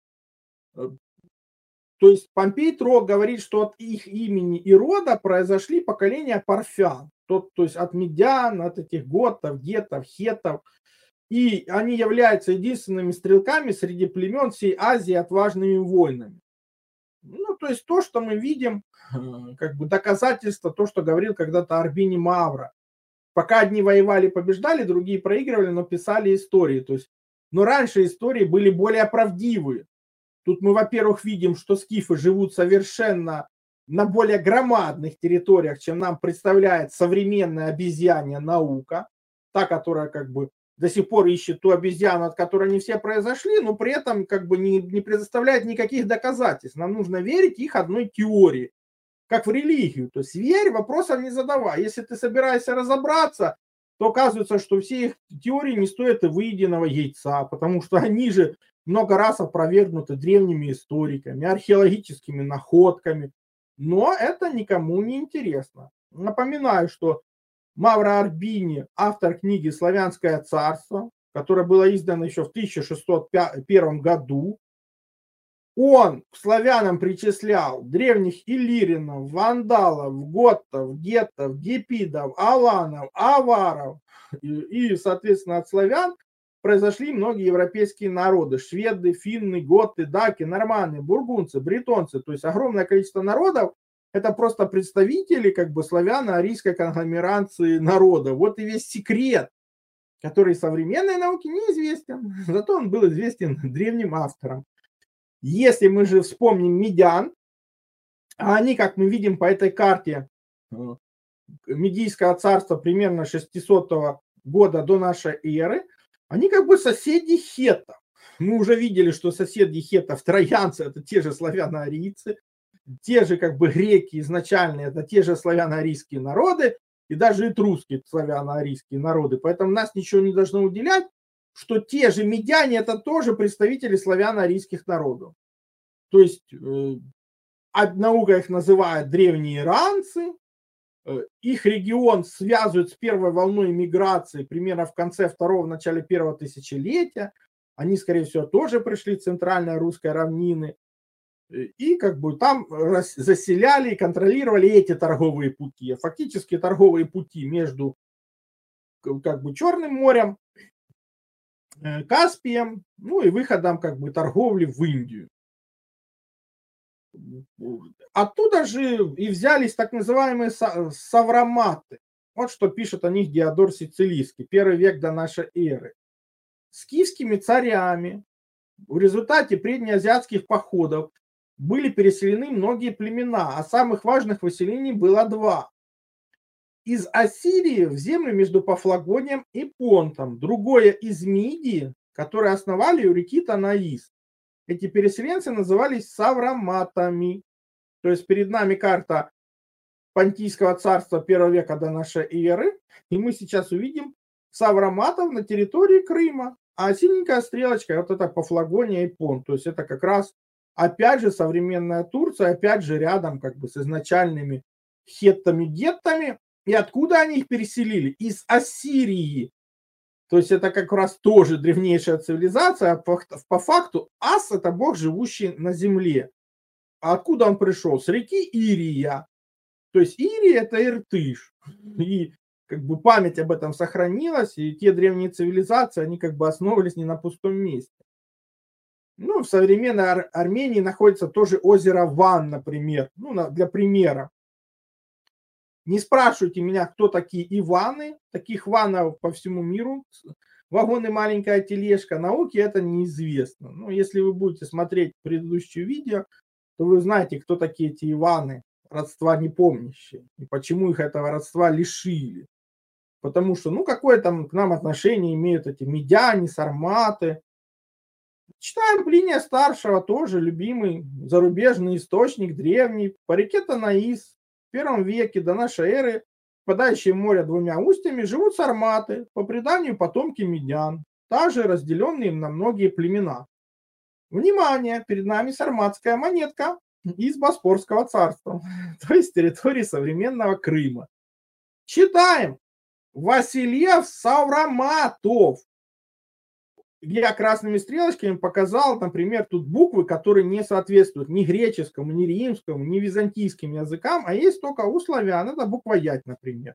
Speaker 3: То есть Помпей Трок говорит, что от их имени и рода произошли поколения парфян. То есть от медян, от этих готов, гетов, хетов. И они являются единственными стрелками среди племен всей Азии отважными воинами. Ну, то есть то, что мы видим, как бы доказательство, то, что говорил когда-то Арбини Мавра. Пока одни воевали, побеждали, другие проигрывали, но писали истории. То есть, но раньше истории были более правдивые. Тут мы, во-первых, видим, что скифы живут совершенно на более громадных территориях, чем нам представляет современная обезьянья наука, та, которая как бы до сих пор ищет ту обезьяну, от которой они все произошли, но при этом как бы не предоставляет никаких доказательств. Нам нужно верить их одной теории, как в религию. То есть верь, вопросов не задавай. Если ты собираешься разобраться, то оказывается, что все их теории не стоят и выеденного яйца, потому что они же много раз опровергнуты древними историками, археологическими находками. Но это никому не интересно. Напоминаю, что Мавро Арбини, автор книги «Славянское царство», которая была издана еще в 1601 году, он к славянам причислял древних иллиринов, вандалов, готтов, геттов, гепидов, аланов, аваров. И, соответственно, от славян произошли многие европейские народы. Шведы, финны, готы, даки, норманы, бургунцы, бретонцы. То есть огромное количество народов. Это просто представители как бы славяно-арийской конгломерации народа. Вот и весь секрет, который современной науке неизвестен. Зато он был известен древним авторам. Если мы же вспомним медян, а они, как мы видим по этой карте Медийского царства примерно 600 года до нашей эры, они как бы соседи хеттов. Мы уже видели, что соседи хеттов, троянцы, это те же славяно-арийцы, те же как бы греки изначально, это те же славяно-арийские народы, и даже этрусские славяно-арийские народы. Поэтому нас ничего не должно удивлять, что те же медяне это тоже представители славяно-арийских народов. То есть наука их называет древние иранцы, их регион связывают с первой волной миграции примерно в конце второго, в начале первого тысячелетия. Они, скорее всего, тоже пришли в центральной русской равнины. И как бы там заселяли и контролировали эти торговые пути. Фактически торговые пути между как бы Черным морем, Каспием, ну и выходом как бы торговли в Индию. Оттуда же и взялись так называемые савроматы. Вот что пишет о них Диодор Сицилийский, 1 век до нашей эры. Скифскими царями в результате преднеазиатских походов были переселены многие племена, а самых важных выселений было 2. Из Ассирии в землю между Пафлагонием и Понтом, другое из Мидии, которые основали у реки Танаис. Эти переселенцы назывались савроматами. То есть перед нами карта Понтийского царства 1 века до нашей эры, и мы сейчас увидим савроматов на территории Крыма. А синенькая стрелочка, вот это Пафлагония и Понт. То есть это как раз опять же современная Турция, опять же рядом как бы с изначальными хеттами-геттами. И откуда они их переселили? Из Ассирии. То есть это как раз тоже древнейшая цивилизация. По факту Ас – это бог, живущий на земле. А откуда он пришел? С реки Ирия. То есть Ирия – это Иртыш. И как бы память об этом сохранилась, и те древние цивилизации, они как бы основывались не на пустом месте. Ну, в современной Армении находится тоже озеро Ван, например. Ну, для примера. Не спрашивайте меня, кто такие Иваны. Таких ванов по всему миру. Вагон и маленькая тележка. Науке это неизвестно. Но если вы будете смотреть предыдущее видео, то вы знаете, кто такие эти Иваны, родства не помнящие. И почему их этого родства лишили. Потому что, ну, какое там к нам отношение имеют эти медяне, сарматы. Читаем Плиния Старшего, тоже любимый зарубежный источник, древний, по реке Танаис. В 1 веке до нашей эры, впадающие в море 2 устьями, живут сарматы, по преданию потомки медян, также разделенные на многие племена. Внимание, перед нами сарматская монетка из Боспорского царства, то есть территории современного Крыма. Читаем. Васильев Савроматов. Я красными стрелочками показал, например, тут буквы, которые не соответствуют ни греческому, ни римскому, ни византийским языкам, а есть только у славян. Это буква Ять, например.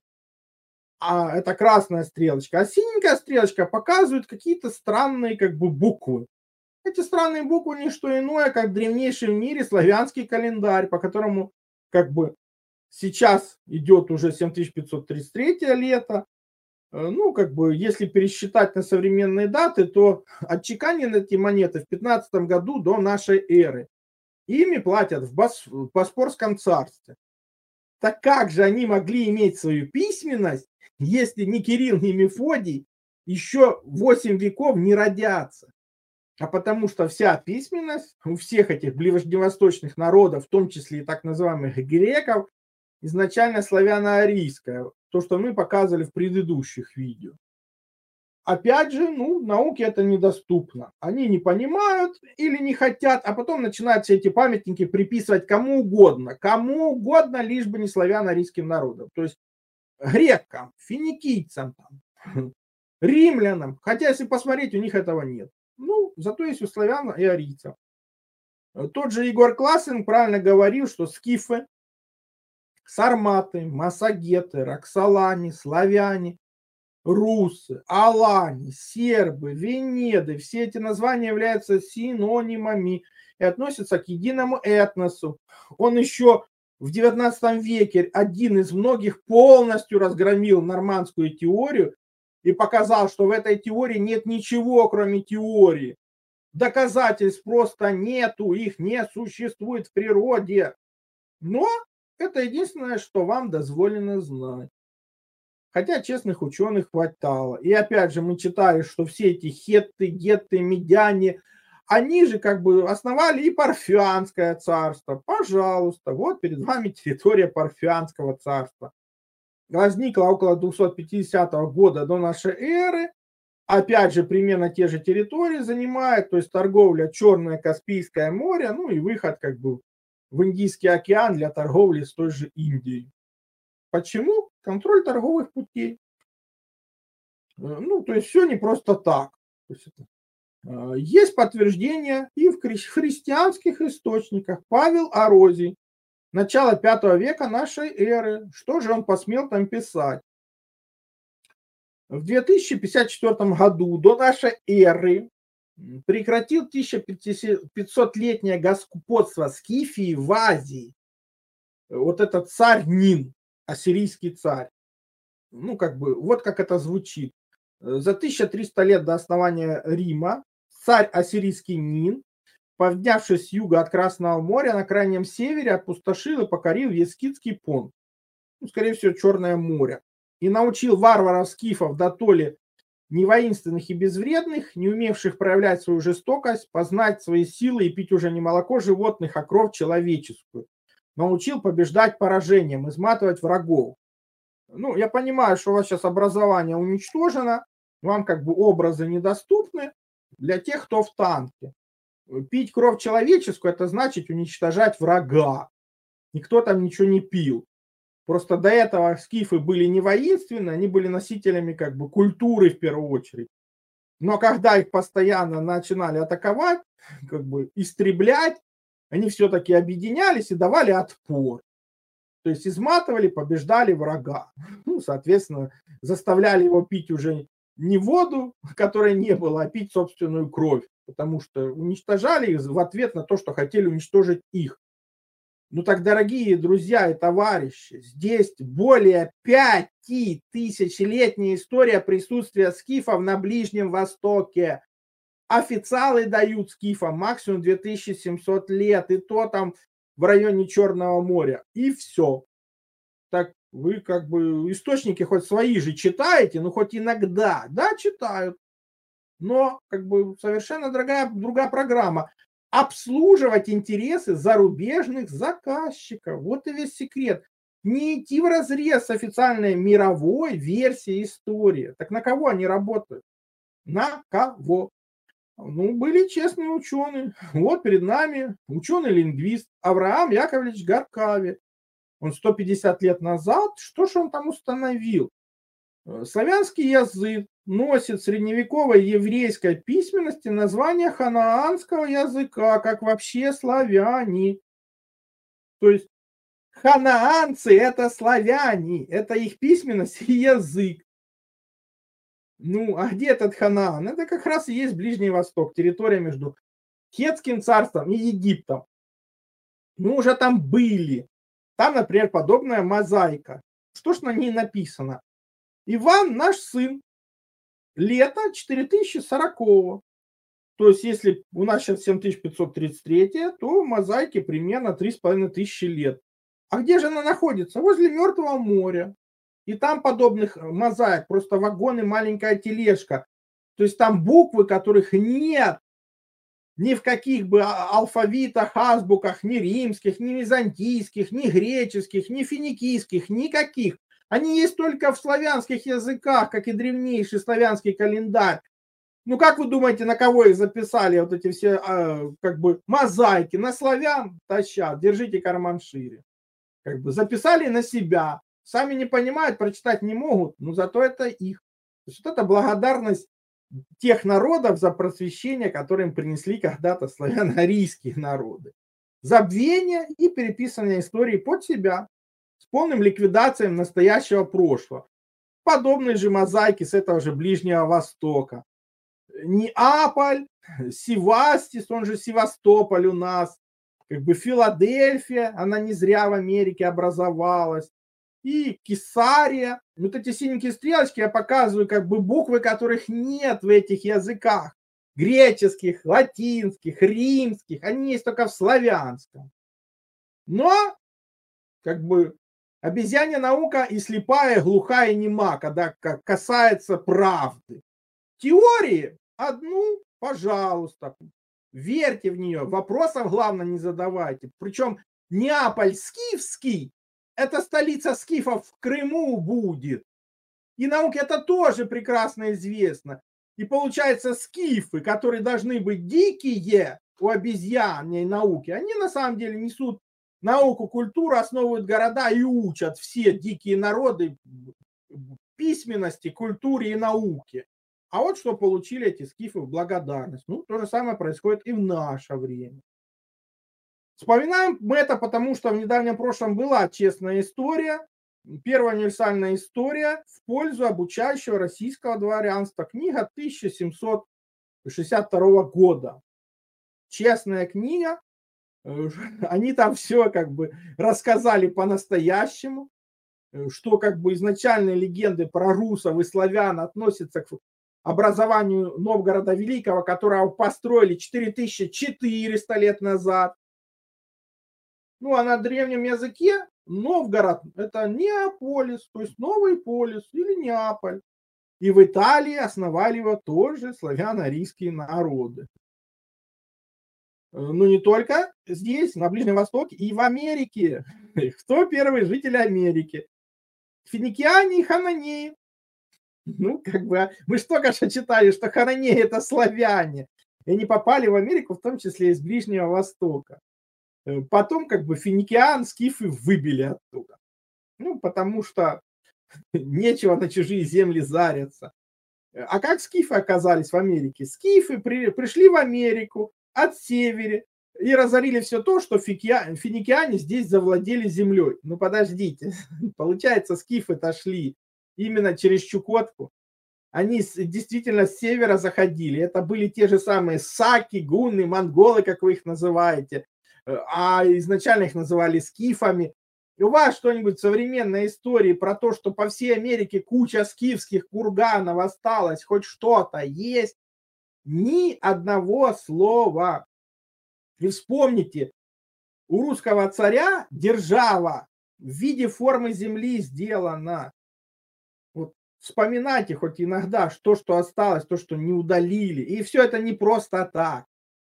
Speaker 3: А это красная стрелочка. А синенькая стрелочка показывает какие-то странные как бы буквы. Эти странные буквы не что иное, как древнейший в мире славянский календарь, по которому как бы сейчас идет уже 7533 лето. Ну, как бы, если пересчитать на современные даты, то отчеканены эти монеты в 15 году до нашей эры. Ими платят в Боспорском царстве. Так как же они могли иметь свою письменность, если ни Кирилл, ни Мефодий еще 8 веков не родятся? А потому что вся письменность у всех этих ближневосточных народов, в том числе и так называемых греков, изначально славяно-арийская. То, что мы показывали в предыдущих видео. Опять же, ну, науке это недоступно. Они не понимают или не хотят, а потом начинают все эти памятники приписывать кому угодно, лишь бы не славяно-арийским народам. То есть грекам, финикийцам, римлянам. Хотя, если посмотреть, у них этого нет. Ну, зато есть у славян и арийцев. Тот же Егор Классен правильно говорил, что скифы, сарматы, массагеты, роксолане, славяне, русы, алани, сербы, венеды, все эти названия являются синонимами и относятся к единому этносу. Он еще в 19 веке один из многих полностью разгромил нормандскую теорию и показал, что в этой теории нет ничего, кроме теории. Доказательств просто нету, их не существует в природе. Но это единственное, что вам дозволено знать. Хотя честных ученых хватало. И опять же мы читали, что все эти хетты, гетты, медяне, они же как бы основали и Парфянское царство. Пожалуйста, вот перед вами территория Парфянского царства. Возникла около 250 года до нашей эры. Опять же, примерно те же территории занимает, то есть торговля Черное Каспийское море, ну и выход как бы в Индийский океан для торговли с той же Индией. Почему? Контроль торговых путей. Ну, то есть все не просто так. Есть подтверждение и в христианских источниках. Павел Орозий, начало V века нашей эры. Что же он посмел там писать? В 2054 году до нашей эры прекратил 1500-летнее господство Скифии в Азии. Вот этот царь Нин, ассирийский царь. Ну, как бы, вот как это звучит. За 1300 лет до основания Рима царь ассирийский Нин, поднявшись с юга от Красного моря, на крайнем севере опустошил и покорил Ескидский понт, ну, скорее всего, Черное море, и научил варваров скифов до толи не воинственных и безвредных, не умевших проявлять свою жестокость, познать свои силы и пить уже не молоко животных, а кровь человеческую. Научил побеждать поражением, изматывать врагов. Ну, я понимаю, что у вас сейчас образование уничтожено, вам как бы образы недоступны для тех, кто в танке. Пить кровь человеческую – это значит уничтожать врага. Никто там ничего не пил. Просто до этого скифы были не воинственны, они были носителями как бы культуры в первую очередь. Но когда их постоянно начинали атаковать, как бы истреблять, они все-таки объединялись и давали отпор. То есть изматывали, побеждали врага. Ну, соответственно, заставляли его пить уже не воду, которой не было, а пить собственную кровь. Потому что уничтожали их в ответ на то, что хотели уничтожить их. Ну так, дорогие друзья и товарищи, здесь более 5000-летняя история присутствия скифов на Ближнем Востоке. Официалы дают скифам максимум 2700 лет, и то там в районе Черного моря. И все. Так вы как бы источники хоть свои же читаете, ну хоть иногда, да, читают. Но как бы совершенно другая программа. Обслуживать интересы зарубежных заказчиков. Вот и весь секрет. Не идти вразрез с официальной мировой версией истории. Так на кого они работают? На кого? Ну, были честные ученые. Вот перед нами ученый-лингвист Авраам Яковлевич Гаркаве. Он 150 лет назад, что же он там установил? Славянский язык носит в средневековой еврейской письменности название ханаанского языка, как вообще славяне. То есть ханаанцы – это славяне, это их письменность и язык. Ну, а где этот Ханаан? Это как раз и есть Ближний Восток, территория между Хеттским царством и Египтом. Мы уже там были. Там, например, подобная мозаика. Что ж на ней написано? Иван наш сын. Лето 4040. То есть, если у нас сейчас 7533, то в мозаике примерно 3500 лет. А где же она находится? Возле Мертвого моря. И там подобных мозаик просто вагон и маленькая тележка. То есть там буквы, которых нет ни в каких бы алфавитах, азбуках, ни римских, ни византийских, ни греческих, ни финикийских, никаких. Они есть только в славянских языках, как и древнейший славянский календарь. Ну, как вы думаете, на кого их записали вот эти все как бы мозаики? На славян тащат, держите карман шире. Как бы записали на себя. Сами не понимают, прочитать не могут, но зато это их. То есть вот это благодарность тех народов за просвещение, которые им принесли когда-то славяно-арийские народы. Забвение и переписывание истории под себя с полным ликвидацией настоящего прошлого. Подобные же мозаики с этого же Ближнего Востока. Неаполь, Севастис, он же Севастополь у нас, как бы Филадельфия, она не зря в Америке образовалась. И Кесария. Вот эти синенькие стрелочки я показываю как бы буквы, которых нет в этих языках. Греческих, латинских, римских. Они есть только в славянском. Но как бы Обезьянья наука и слепая, глухая и нема, когда касается правды. Теории одну, пожалуйста, верьте в нее, вопросов, главное, не задавайте. Причем Неаполь скифский, это столица скифов в Крыму будет. И науке это тоже прекрасно известно. И получается, скифы, которые должны быть дикие у обезьянной науки, они на самом деле несут науку, культуру, основывают города и учат все дикие народы письменности, культуре и науке. А вот что получили эти скифы в благодарность. Ну, то же самое происходит и в наше время. Вспоминаем мы это, потому что в недавнем прошлом была честная история, первая универсальная история в пользу обучающего российского дворянства. Книга 1762 года. Честная книга. Они там все как бы рассказали по-настоящему, что как бы изначальные легенды про русов и славян относятся к образованию Новгорода Великого, которого построили 4400 лет назад. Ну, а на древнем языке Новгород – это Неаполис, то есть Новый Полис или Неаполь. И в Италии основали его тоже славяно-арийские народы. Ну, не только здесь, на Ближнем Востоке, и в Америке. Кто первый житель Америки? Финикиане и хананеи. Ну, как бы, мы же только что читали, что хананеи – это славяне. И они попали в Америку, в том числе из Ближнего Востока. Потом, как бы, финикиан, скифы выбили оттуда. Ну, потому что нечего на чужие земли зариться. А как скифы оказались в Америке? Скифы пришли в Америку от севера и разорили все то, что финикиане здесь завладели землей. Ну, подождите. Получается, скифы-то шли именно через Чукотку. Они действительно с севера заходили. Это были те же самые саки, гунны, монголы, как вы их называете. А изначально их называли скифами. И у вас что-нибудь в современной истории про то, что по всей Америке куча скифских курганов осталось, хоть что-то есть? Ни одного слова. И вспомните, у русского царя держава в виде формы земли сделана. Вот вспоминайте хоть иногда, что осталось, то, что не удалили. И все это не просто так.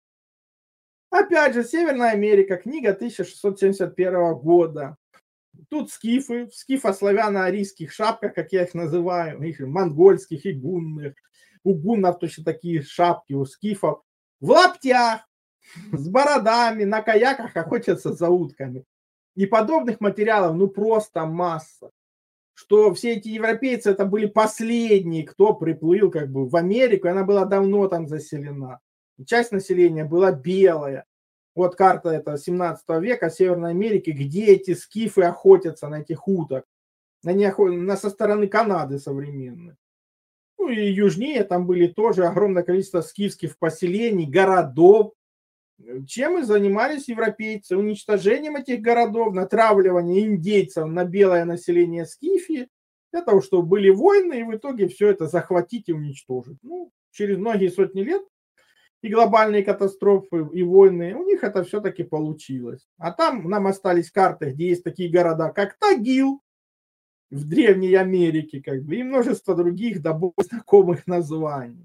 Speaker 3: Опять же, Северная Америка, книга 1671 года. Тут скифы, в скифо-славяно-арийских шапках, как я их называю, их монгольских и гунных. У гуннов точно такие шапки, у скифов. В лаптях, с бородами, на каяках охотятся за утками. И подобных материалов, ну, просто масса. Что все эти европейцы, это были последние, кто приплыл как бы в Америку, и она была давно там заселена. Часть населения была белая. Вот карта это 17 века Северной Америки, где эти скифы охотятся на этих уток. Они со стороны Канады современной. Ну и южнее там были тоже огромное количество скифских поселений, городов. Чем и занимались европейцы? Уничтожением этих городов, натравливанием индейцев на белое население Скифии, для того, чтобы были войны, и в итоге все это захватить и уничтожить. Ну, через многие сотни лет и глобальные катастрофы, и войны, у них это все-таки получилось. А там нам остались карты, где есть такие города, как Тагил в Древней Америке, как бы, и множество других до более знакомых названий.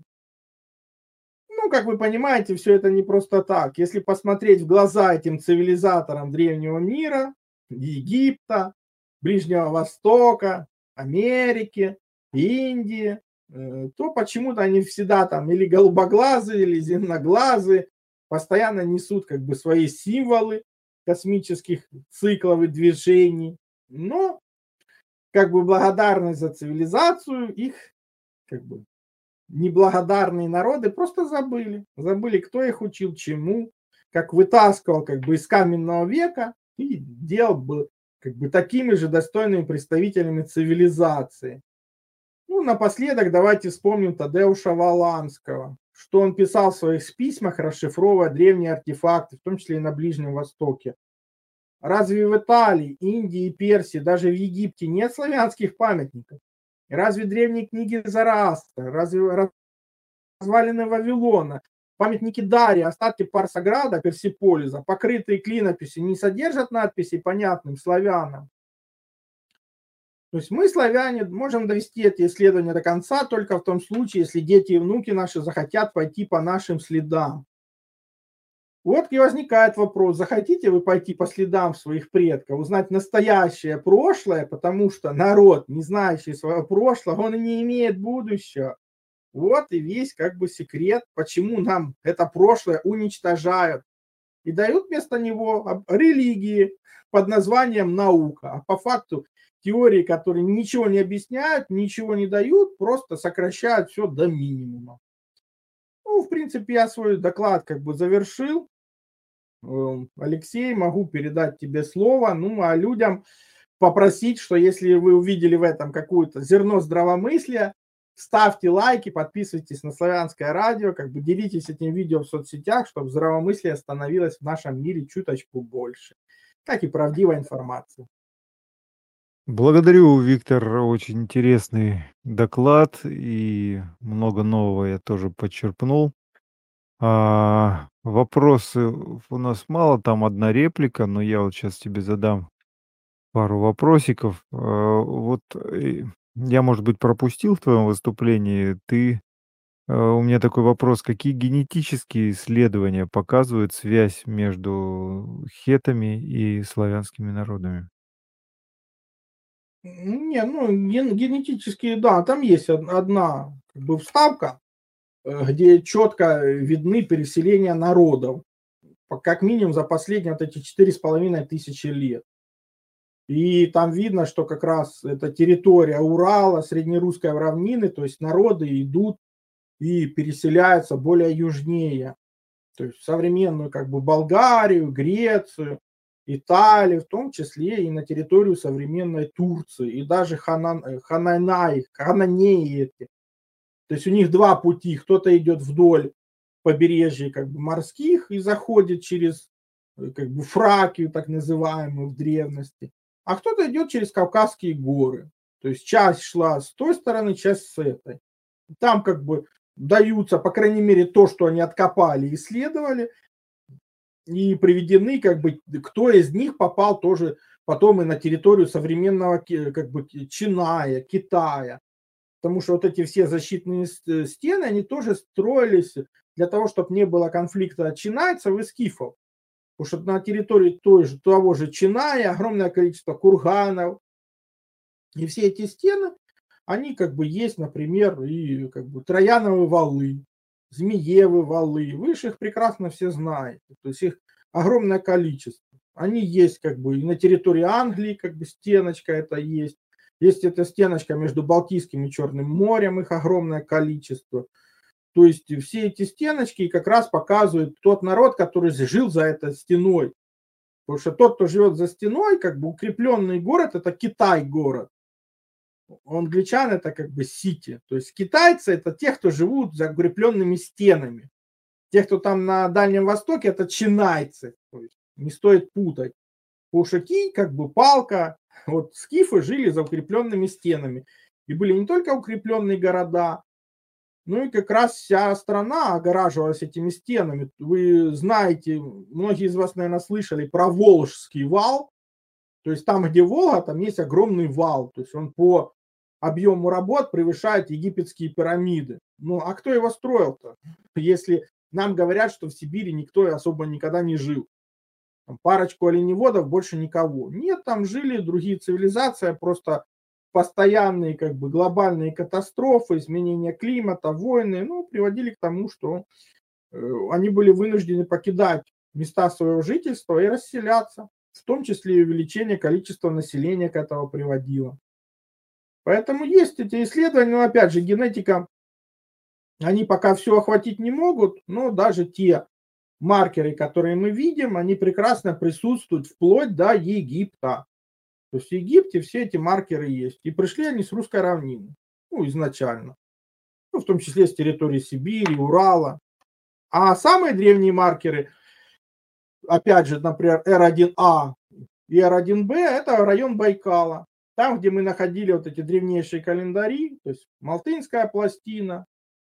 Speaker 3: Ну, как вы понимаете, все это не просто так. Если посмотреть в глаза этим цивилизаторам древнего мира, Египта, Ближнего Востока, Америки, Индии, то почему-то они всегда там или голубоглазые, или зеленоглазые, постоянно несут как бы свои символы космических циклов и движений. Но как бы благодарность за цивилизацию их как бы неблагодарные народы просто забыли. Забыли, кто их учил чему, как вытаскивал как бы из каменного века и делал бы как бы такими же достойными представителями цивилизации. Ну, напоследок давайте вспомним Тадеуша Валанского, что он писал в своих письмах, расшифровывая древние артефакты, в том числе и на Ближнем Востоке. Разве в Италии, Индии и Персии, даже в Египте нет славянских памятников? Разве древние книги Зороастра, разве развалины Вавилона, памятники Дарии, остатки Парсаграда, Персиполиса, покрытые клинописью, не содержат надписей понятным славянам? То есть мы, славяне, можем довести эти исследования до конца только в том случае, если дети и внуки наши захотят пойти по нашим следам. Вот и возникает вопрос, захотите вы пойти по следам своих предков, узнать настоящее прошлое, потому что народ, не знающий своего прошлого, он и не имеет будущего. Вот и весь как бы секрет, почему нам это прошлое уничтожают и дают вместо него религии под названием наука. А по факту теории, которые ничего не объясняют, ничего не дают, просто сокращают все до минимума. Ну, в принципе, я свой доклад как бы завершил. Алексей, могу передать тебе слово. Ну, а людям попросить, что если вы увидели в этом какое-то зерно здравомыслия, ставьте лайки, подписывайтесь на Славянское радио, как бы делитесь этим видео в соцсетях, чтобы здравомыслие становилось в нашем мире чуточку больше, как и правдивая информация.
Speaker 2: Благодарю, Виктор, очень интересный доклад, и много нового я тоже подчерпнул. Вопросы у нас мало, там одна реплика, но я вот сейчас тебе задам пару вопросиков. Я, может быть, пропустил в твоем выступлении. У меня такой вопрос: какие генетические исследования показывают связь между хетами и славянскими народами?
Speaker 3: Не, ну, генетически, да, там есть одна как бы вставка, где четко видны переселения народов, как минимум за последние вот эти 4500 лет. И там видно, что как раз это территория Урала, среднерусской равнины, то есть народы идут и переселяются более южнее. То есть в современную как бы Болгарию, Грецию, Италию, в том числе и на территорию современной Турции, и даже хананеи эти. То есть у них два пути. Кто-то идет вдоль побережья как бы морских и заходит через как бы Фракию, так называемую в древности, а кто-то идет через Кавказские горы. То есть часть шла с той стороны, часть с этой. Там как бы даются, по крайней мере, то, что они откопали, исследовали, и приведены, как бы, кто из них попал тоже потом и на территорию современного как бы Чиная, Китая. Потому что вот эти все защитные стены, они тоже строились для того, чтобы не было конфликта чинайцев и скифов. Потому что на территории того же Чиная огромное количество курганов. И все эти стены, они как бы есть, например, и как бы Трояновы валы, Змеевы валы. Вы же их прекрасно все знаете. То есть их огромное количество. Они есть как бы и на территории Англии, как бы стеночка это есть. Есть эта стеночка между Балтийским и Черным морем, их огромное количество. То есть все эти стеночки как раз показывают тот народ, который жил за этой стеной. Потому что тот, кто живет за стеной, как бы укрепленный город, это Китай-город. У англичан это как бы сити. То есть китайцы это те, кто живут за укрепленными стенами. Те, кто там на Дальнем Востоке, это чинайцы. То есть не стоит путать. Пушаки, как бы палка. Вот скифы жили за укрепленными стенами. И были не только укрепленные города, ну и как раз вся страна огораживалась этими стенами. Вы знаете, многие из вас, наверное, слышали про Волжский вал. То есть там, где Волга, там есть огромный вал. То есть он по объему работ превышает египетские пирамиды. Ну а кто его строил-то? Если нам говорят, что в Сибири никто особо никогда не жил. Там парочку оленеводов, больше никого. Нет, там жили другие цивилизации, просто постоянные как бы глобальные катастрофы, изменения климата, войны, ну, приводили к тому, что они были вынуждены покидать места своего жительства и расселяться. В том числе и увеличение количества населения к этому приводило. Поэтому есть эти исследования, но опять же генетика, они пока все охватить не могут, но даже те маркеры, которые мы видим, они прекрасно присутствуют вплоть до Египта. То есть в Египте все эти маркеры есть. И пришли они с русской равнины, ну, изначально. Ну, в том числе с территории Сибири, Урала. А самые древние маркеры, опять же, например, R1A и R1B, это район Байкала. Там, где мы находили вот эти древнейшие календари, то есть Малтынская пластина,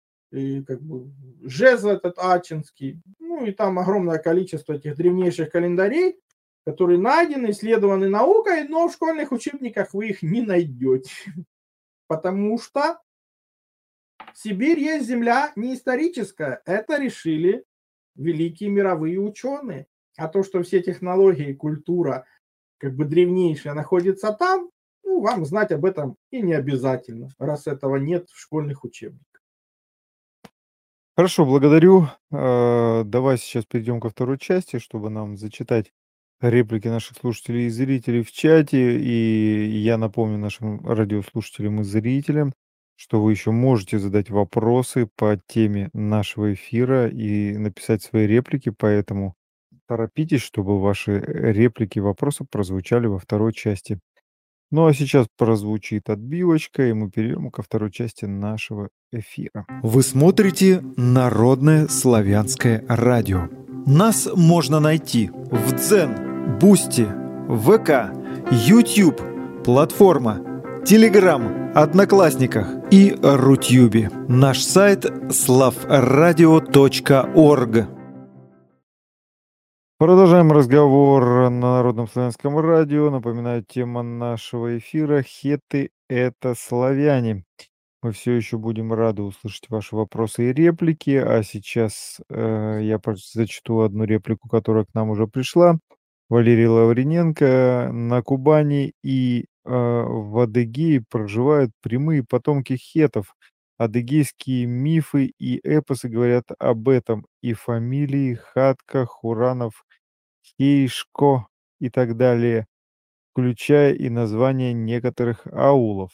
Speaker 3: и как бы жезл этот ачинский, ну и там огромное количество этих древнейших календарей, которые найдены, исследованы наукой, но в школьных учебниках вы их не найдете. Потому что Сибирь есть земля не историческая. Это решили великие мировые ученые. А то, что все технологии и культура как бы древнейшая находится там, ну, вам знать об этом и не обязательно, раз этого нет в школьных учебниках.
Speaker 2: Хорошо, благодарю. Давай сейчас перейдем ко второй части, чтобы нам зачитать реплики наших слушателей и зрителей в чате. И я напомню нашим радиослушателям и зрителям, что вы еще можете задать вопросы по теме нашего эфира и написать свои реплики, поэтому торопитесь, чтобы ваши реплики и вопросы прозвучали во второй части. Ну а сейчас прозвучит отбивочка, и мы перейдем ко второй части нашего эфира.
Speaker 1: Вы смотрите Народное славянское радио. Нас можно найти в Дзен, Бусти, ВК, YouTube, платформа, Telegram, Одноклассниках и Рутюбе. Наш сайт slavradio.org.
Speaker 2: Продолжаем разговор на Народном славянском радио. Напоминаю, тема нашего эфира — хетты — это славяне. Мы все еще будем рады услышать ваши вопросы и реплики. А сейчас я зачту одну реплику, которая к нам уже пришла. Валерий Лавриненко: на Кубани и в Адыгее проживают прямые потомки хетов. Адыгейские мифы и эпосы говорят об этом. И фамилии Хатка, Хуранов, Хейшко и так далее, включая и названия некоторых аулов.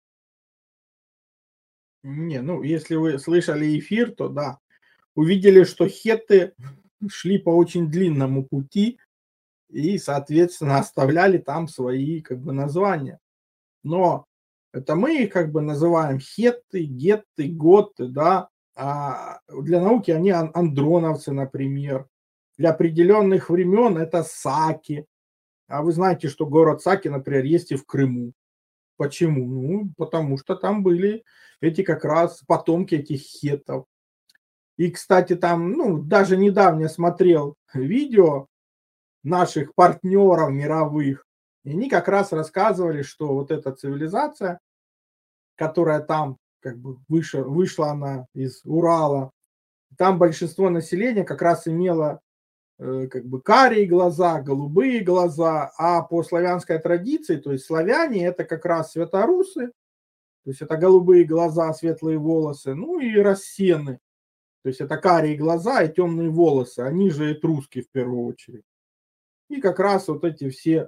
Speaker 3: Не, ну, если вы слышали эфир, то да, увидели, что хетты шли по очень длинному пути и, соответственно, оставляли там свои как бы названия. Но это мы их как бы называем хетты, гетты, готты, да, а для науки они андроновцы, например. Для определенных времен это саки. А вы знаете, что город Саки, например, есть и в Крыму. Почему? Ну, потому что там были эти как раз потомки этих хеттов. И, кстати, там, ну, даже недавно я смотрел видео наших партнеров мировых, и они как раз рассказывали, что вот эта цивилизация, которая там как бы вышла она из Урала, там большинство населения как раз имело как бы карие глаза, голубые глаза, а по славянской традиции, то есть славяне — это как раз святорусы, то есть это голубые глаза, светлые волосы, ну и рассены, то есть это карие глаза и темные волосы, они же этруски в первую очередь. И как раз вот эти все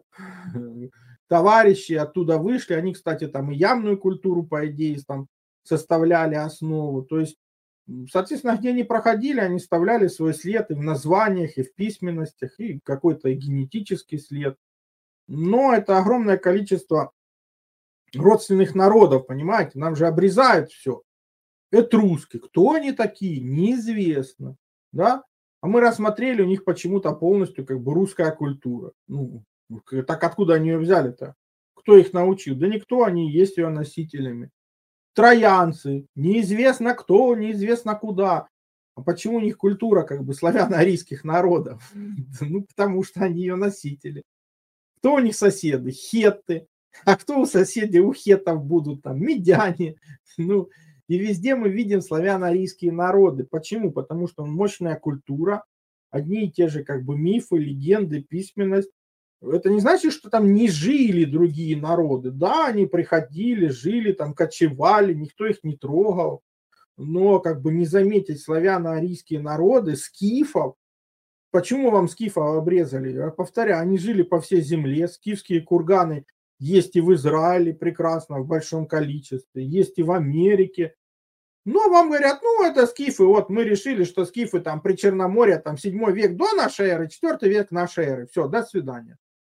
Speaker 3: товарищи оттуда вышли, они, кстати, там и ямную культуру, по идее, там составляли основу, то есть, соответственно, где они проходили, они оставляли свой след и в названиях, и в письменностях, и какой-то генетический след. Но это огромное количество родственных народов, понимаете, нам же обрезают все. Этруски, кто они такие, неизвестно, да? А мы рассмотрели, у них почему-то полностью как бы русская культура. Ну, так откуда они ее взяли-то? Кто их научил? Да никто, они есть ее носителями. Троянцы, неизвестно кто, неизвестно куда. А почему у них культура как бы славяно-арийских народов? Ну, потому что они ее носители. Кто у них соседи? Хетты. А кто у соседей у хеттов будут там? Медяне. Ну, и везде мы видим славяно-арийские народы. Почему? Потому что мощная культура, одни и те же как бы мифы, легенды, письменность. Это не значит, что там не жили другие народы. Да, они приходили, жили, там кочевали, никто их не трогал. Но как бы не заметить славяно-арийские народы, скифов. Почему вам скифов обрезали? Я повторяю, они жили по всей земле. Скифские курганы есть и в Израиле прекрасно, в большом количестве, есть и в Америке. Но вам говорят, ну это скифы, вот мы решили, что скифы там при Черноморье, там 7 век до нашей эры, 4 век нашей эры. Все, до свидания.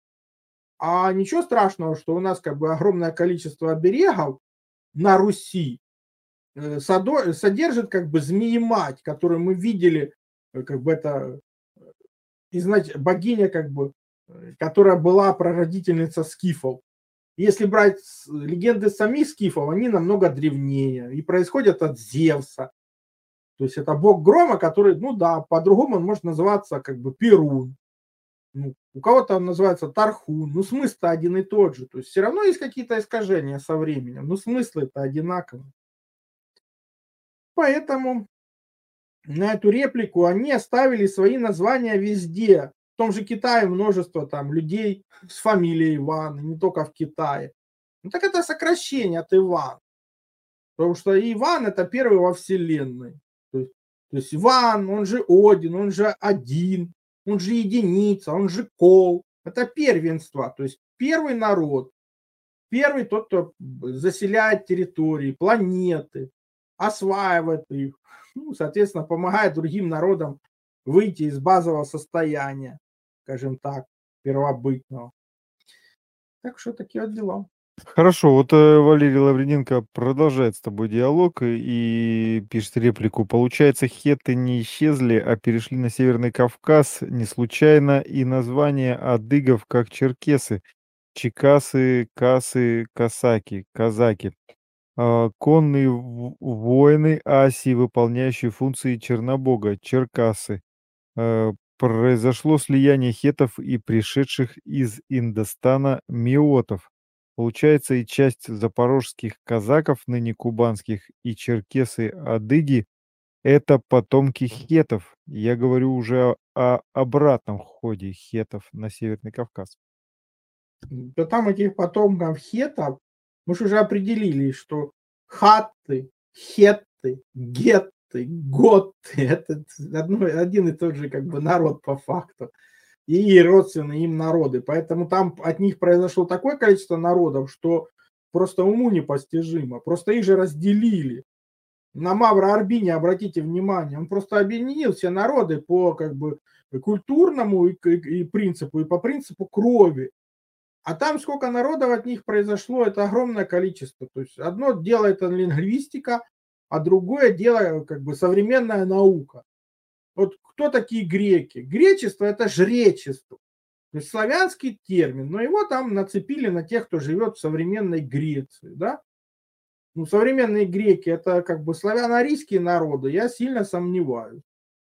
Speaker 3: А ничего страшного, что у нас как бы огромное количество оберегов на Руси содержит как бы змеемать, которую мы видели, как бы это, и знаете, богиня как бы, которая была прародительница скифов. Если брать легенды самих скифов, они намного древнее и происходят от Зевса. То есть это бог грома, который, ну да, по-другому он может называться как бы Перун. Ну, у кого-то он называется Тархун, ну смысл-то один и тот же. То есть все равно есть какие-то искажения со временем, но смыслы-то одинаковые. Поэтому на эту реплику они оставили свои названия везде. В том же Китае множество там людей с фамилией Иван, и не только в Китае. Ну так это сокращение от Иван. Потому что Иван это первый во вселенной. То есть Иван, он же Один, он же один, он же единица, он же кол. Это первенство. То есть первый народ, первый тот, кто заселяет территории, планеты, осваивает их. Ну, соответственно, помогает другим народам выйти из базового состояния, скажем так, первобытного. Так что такие вот дела.
Speaker 2: Хорошо, вот Валерий Лавриненко продолжает с тобой диалог и пишет реплику. Получается, хетты не исчезли, а перешли на Северный Кавказ не случайно, и название адыгов как черкесы, чекасы, касы, касаки, казаки. Конные воины Асии, выполняющие функции Чернобога, черкасы. Произошло слияние хеттов и пришедших из Индостана миотов. Получается, и часть запорожских казаков, ныне кубанских, и черкесы-адыги — это потомки хеттов. Я говорю уже о обратном ходе хеттов на Северный Кавказ.
Speaker 3: То там этих потомков хетов, мы же уже определили, что хатты, хетты, гетты, готты — это один и тот же как бы народ по факту. И родственные им народы. Поэтому там от них произошло такое количество народов, что просто уму непостижимо. Просто их же разделили. На Мавра Арбине, обратите внимание, он просто объединил все народы по как бы культурному и принципу, и по принципу крови. А там сколько народов от них произошло, это огромное количество. То есть одно дело это лингвистика, а другое дело как бы современная наука. Вот кто такие греки? Гречество это жречество. То есть славянский термин, но его там нацепили на тех, кто живет в современной Греции. Да? Ну, современные греки это как бы славяно-арийские народы, я сильно сомневаюсь.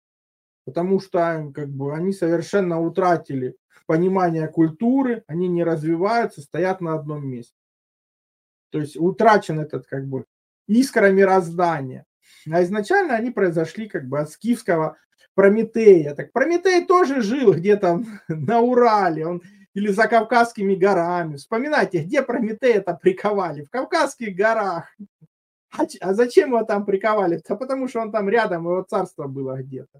Speaker 3: Потому что как бы они совершенно утратили понимание культуры, они не развиваются, стоят на одном месте. То есть утрачен этот как бы искра мироздания. А изначально они произошли как бы от скифского Прометея. Так Прометей тоже жил где-то на Урале, он или за Кавказскими горами. Вспоминайте, где Прометея-то приковали? В Кавказских горах. А зачем его там приковали? Да потому что он там рядом, его царство было где-то.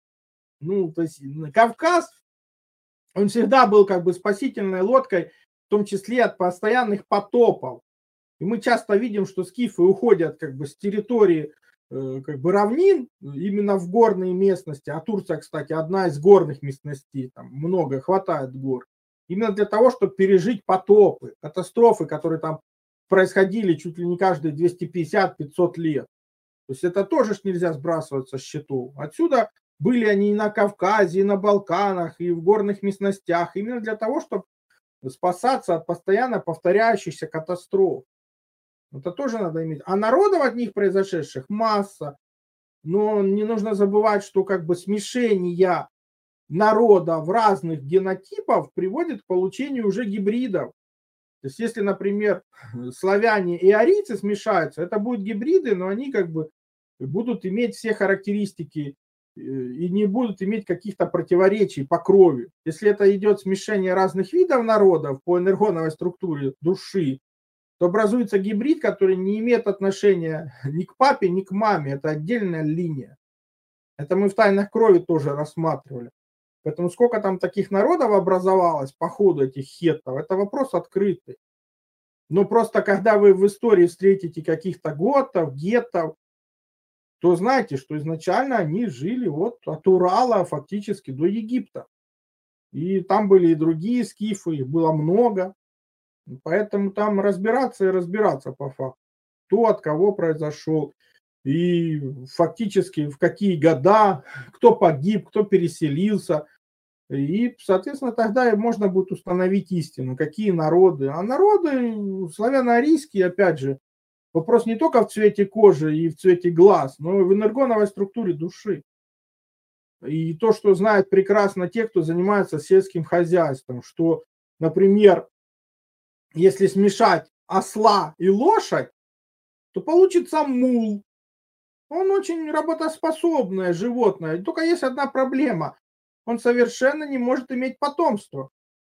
Speaker 3: Ну, то есть Кавказ, он всегда был как бы спасительной лодкой, в том числе от постоянных потопов. И мы часто видим, что скифы уходят как бы с территории как бы равнин именно в горные местности. А Турция, кстати, одна из горных местностей, там много, хватает гор. Именно для того, чтобы пережить потопы, катастрофы, которые там происходили чуть ли не каждые 250-500 лет. То есть это тоже нельзя сбрасывать со счетов. Отсюда были они и на Кавказе, и на Балканах, и в горных местностях, именно для того, чтобы спасаться от постоянно повторяющихся катастроф. Это тоже надо иметь. А народов от них произошедших масса. Но не нужно забывать, что как бы смешение народов разных генотипов приводит к получению уже гибридов. То есть если, например, славяне и арийцы смешаются, это будут гибриды, но они как бы будут иметь все характеристики и не будут иметь каких-то противоречий по крови. Если это идет смешение разных видов народов по энергоновой структуре души, то образуется гибрид, который не имеет отношения ни к папе, ни к маме. Это отдельная линия. Это мы в тайнах крови тоже рассматривали. Поэтому сколько там таких народов образовалось по ходу этих хеттов, это вопрос открытый. Но просто когда вы в истории встретите каких-то готов, геттов, то знаете, что изначально они жили вот от Урала фактически до Египта. И там были и другие скифы, их было много. Поэтому там разбираться и разбираться по факту. Кто от кого произошел. И фактически в какие года, кто погиб, кто переселился. И, соответственно, тогда можно будет установить истину, какие народы. А народы славяно-арийские, опять же, вопрос не только в цвете кожи и в цвете глаз, но и в энергоновой структуре души. и то, что знают прекрасно те, кто занимается сельским хозяйством, что, например, если смешать осла и лошадь, то получится мул. Он очень работоспособное животное. Только есть одна проблема. Он совершенно не может иметь потомство.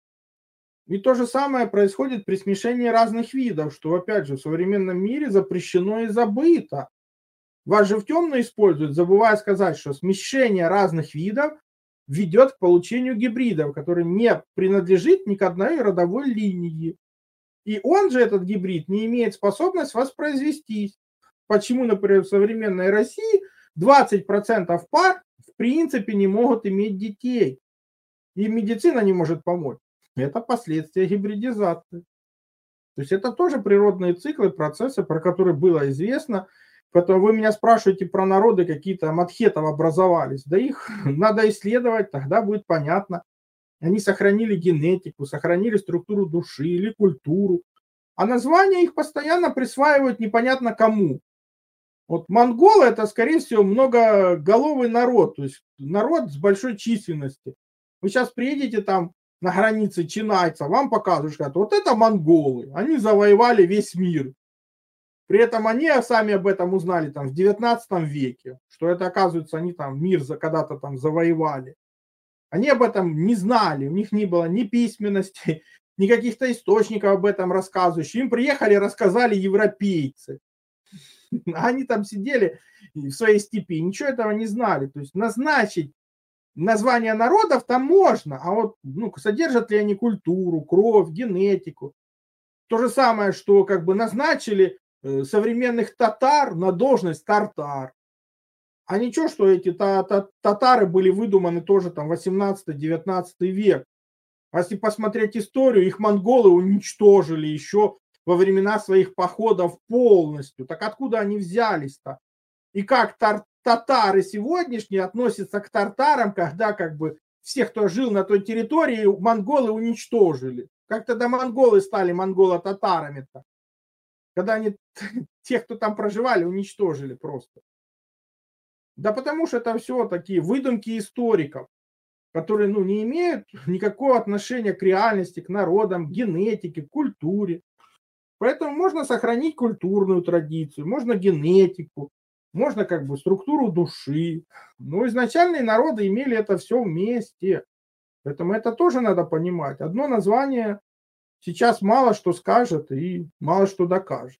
Speaker 3: И то же самое происходит при смешении разных видов, что, опять же, в современном мире запрещено и забыто. Вас же в темно используют, забывая сказать, что смешение разных видов ведет к получению гибридов, который не принадлежит ни к одной родовой линии. И он же, этот гибрид, не имеет способность воспроизвестись. Почему, например, в современной России 20% пар в принципе не могут иметь детей. И медицина не может помочь. Это последствия гибридизации. То есть это тоже природные циклы, процессы, про которые было известно. Поэтому вы меня спрашиваете про народы, какие-то там от хетов образовались. Да их надо исследовать, тогда будет понятно. Они сохранили генетику, сохранили структуру души или культуру. А названия их постоянно присваивают непонятно кому. Вот монголы — это, скорее всего, многоголовый народ, то есть народ с большой численностью. Вы сейчас приедете там на границе чинайца, вам покажут, что вот это монголы, они завоевали весь мир. При этом они сами об этом узнали там в 19 веке, что это, оказывается, они там мир когда-то там завоевали. Они об этом не знали, у них не было ни письменности, ни каких-то источников об этом рассказывающих. Им приехали, рассказали европейцы. Они там сидели в своей степи, ничего этого не знали. То есть назначить название народов там можно, а вот содержат ли они культуру, кровь, генетику. То же самое, что как бы назначили современных татар на должность тартар. А ничего, что эти татары были выдуманы тоже там 18-19 век. А если посмотреть историю, их монголы уничтожили еще во времена своих походов полностью. Так откуда они взялись-то? И как татары сегодняшние относятся к тартарам, когда как бы всех, кто жил на той территории, монголы уничтожили? Как тогда монголы стали монголо-татарами-то? Когда они тех, кто там проживали, уничтожили просто. Да потому что это все такие выдумки историков, которые не имеют никакого отношения к реальности, к народам, к генетике, к культуре. Поэтому можно сохранить культурную традицию, можно генетику, можно как бы структуру души. Но изначальные народы имели это все вместе. Поэтому это тоже надо понимать. Одно название сейчас мало что скажет и мало что докажет.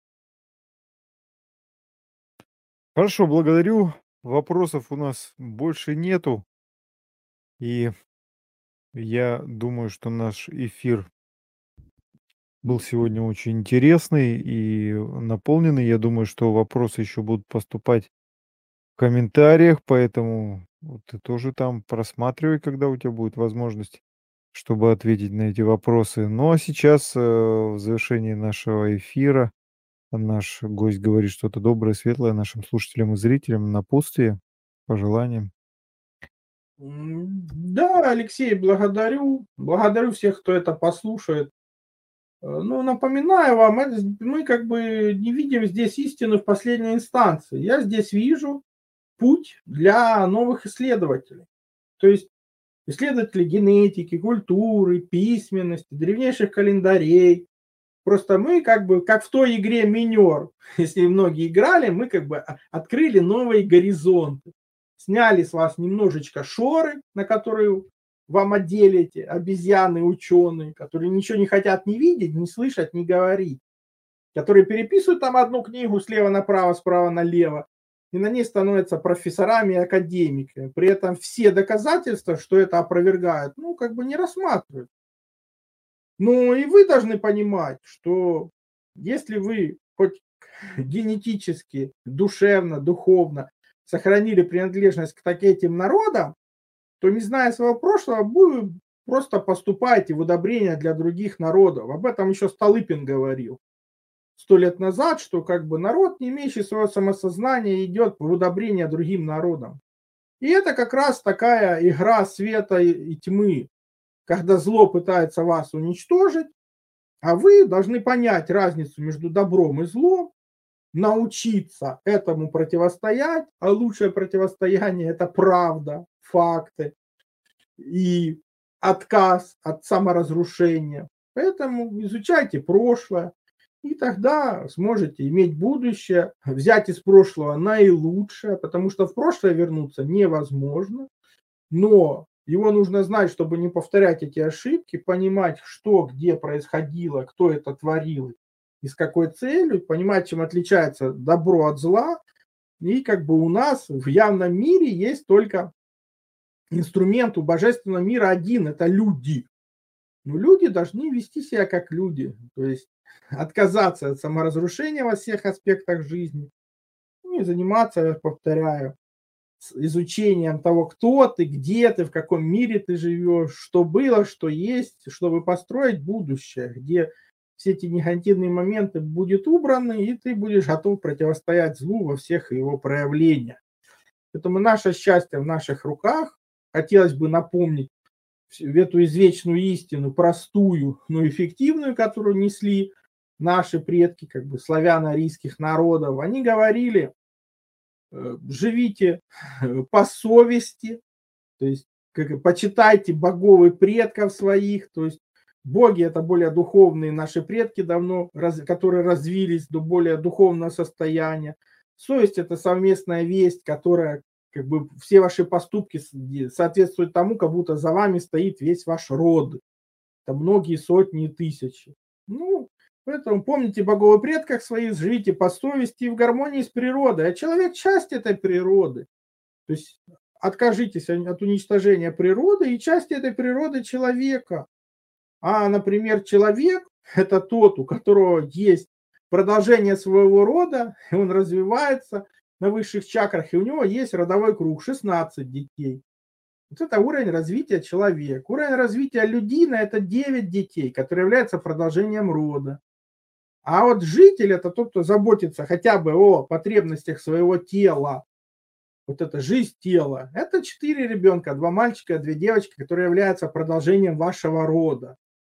Speaker 2: Хорошо, благодарю. Вопросов у нас больше нету. И я думаю, что наш эфир был сегодня очень интересный и наполненный. Я думаю, что вопросы еще будут поступать в комментариях, поэтому ты тоже там просматривай, когда у тебя будет возможность, чтобы ответить на эти вопросы. Ну а сейчас в завершении нашего эфира наш гость говорит что-то доброе, светлое нашим слушателям и зрителям, напутствие, пожеланиям.
Speaker 3: Да, Алексей, благодарю. Благодарю всех, кто это послушает. Напоминаю вам, мы как бы не видим здесь истину в последней инстанции. Я здесь вижу путь для новых исследователей. То есть исследователи генетики, культуры, письменности, древнейших календарей. Просто мы как бы, как в той игре «Минер», если многие играли, мы как бы открыли новые горизонты. Сняли с вас немножечко шоры, на которые вам одели эти обезьяны, ученые, которые ничего не хотят ни видеть, ни слышать, ни говорить. Которые переписывают там одну книгу слева направо, справа налево, и на ней становятся профессорами и академиками. При этом все доказательства, что это опровергают, как бы не рассматривают. Ну и вы должны понимать, что если вы хоть генетически, душевно, духовно сохранили принадлежность к таким народам, то, не зная своего прошлого, вы просто поступаете в удобрения для других народов. Об этом еще Столыпин говорил 100 лет назад, что как бы народ, не имеющий своего самосознания, идет в удобрение другим народам. И это как раз такая игра света и тьмы, когда зло пытается вас уничтожить, а вы должны понять разницу между добром и злом научиться этому противостоять, а лучшее противостояние – это правда, факты и отказ от саморазрушения. Поэтому изучайте прошлое, и тогда сможете иметь будущее, взять из прошлого наилучшее, потому что в прошлое вернуться невозможно, но его нужно знать, чтобы не повторять эти ошибки, понимать, что где происходило, кто это творил и с какой целью, понимать, чем отличается добро от зла. И как бы у нас в явном мире есть только инструмент у божественного мира один – это люди. Но люди должны вести себя как люди, то есть отказаться от саморазрушения во всех аспектах жизни, ну и заниматься, я повторяю, изучением того, кто ты, где ты, в каком мире ты живешь, что было, что есть, чтобы построить будущее, где все эти негативные моменты будут убраны, и ты будешь готов противостоять злу во всех его проявлениях. Поэтому наше счастье в наших руках. Хотелось бы напомнить эту извечную истину, простую, но эффективную, которую несли наши предки, как бы славяно-арийских народов. Они говорили: живите по совести, то есть почитайте богов и предков своих, то есть боги – это более духовные наши предки давно, которые развились до более духовного состояния. Совесть – это совместная весть, которая как бы все ваши поступки соответствуют тому, как будто за вами стоит весь ваш род. Это многие сотни и тысячи. Ну, поэтому помните богов и предков своих, живите по совести и в гармонии с природой. А человек – часть этой природы. То есть откажитесь от уничтожения природы и части этой природы человека. А, например, человек – это тот, у которого есть продолжение своего рода, и он развивается на высших чакрах, и у него есть родовой круг, 16 детей. Вот это уровень развития человека. Уровень развития людина – это 9 детей, которые являются продолжением рода. А вот житель – это тот, кто заботится хотя бы о потребностях своего тела. Вот это жизнь тела. Это 4 ребенка, 2 мальчика, 2 девочки, которые являются продолжением вашего рода.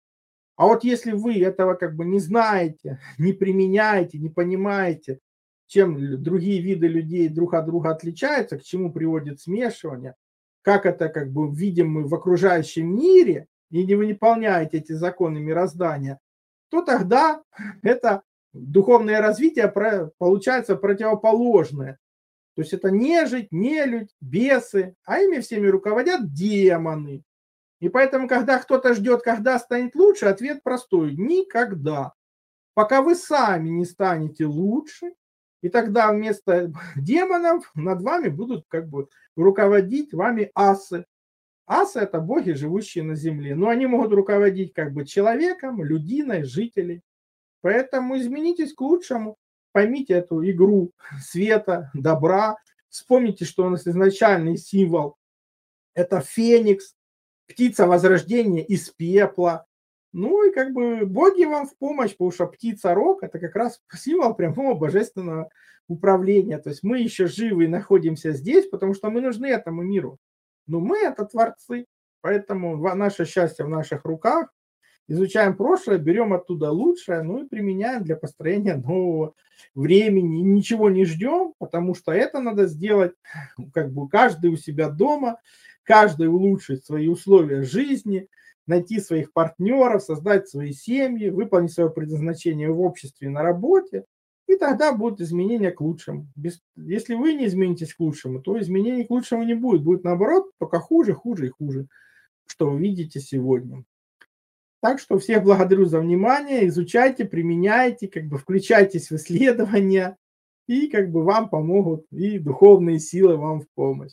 Speaker 3: А вот если вы этого как бы не знаете, не применяете, не понимаете, чем другие виды людей друг от друга отличаются, к чему приводит смешивание, как это как бы видим мы в окружающем мире, и не вы не выполняете эти законы мироздания, то тогда это духовное развитие получается противоположное. То есть это нежить, нелюдь, бесы, а ими всеми руководят демоны. И поэтому, когда кто-то ждет, когда станет лучше, ответ простой – никогда. Пока вы сами не станете лучше, и тогда вместо демонов над вами будут как бы руководить вами асы. Асы – это боги, живущие на земле. Но они могут руководить как бы человеком, людиной, жителей. Поэтому изменитесь к лучшему. Поймите эту игру света, добра. Вспомните, что у нас изначальный символ – это феникс, птица возрождения из пепла. Ну и как бы боги вам в помощь, потому что птица рог – это как раз символ прямого божественного управления. То есть мы еще живы и находимся здесь, потому что мы нужны этому миру. Но мы – это творцы, поэтому наше счастье в наших руках. Изучаем прошлое, берем оттуда лучшее, ну и применяем для построения нового времени. Ничего не ждем, потому что это надо сделать как бы каждый у себя дома, каждый улучшить свои условия жизни, найти своих партнеров, создать свои семьи, выполнить свое предназначение в обществе и на работе, и тогда будут изменения к лучшему. Если вы не изменитесь к лучшему, то изменений к лучшему не будет. Будет наоборот, только хуже, хуже и хуже, что вы видите сегодня. Так что всех благодарю за внимание, изучайте, применяйте, как бы включайтесь в исследования, и как бы вам помогут, и духовные силы вам в помощь.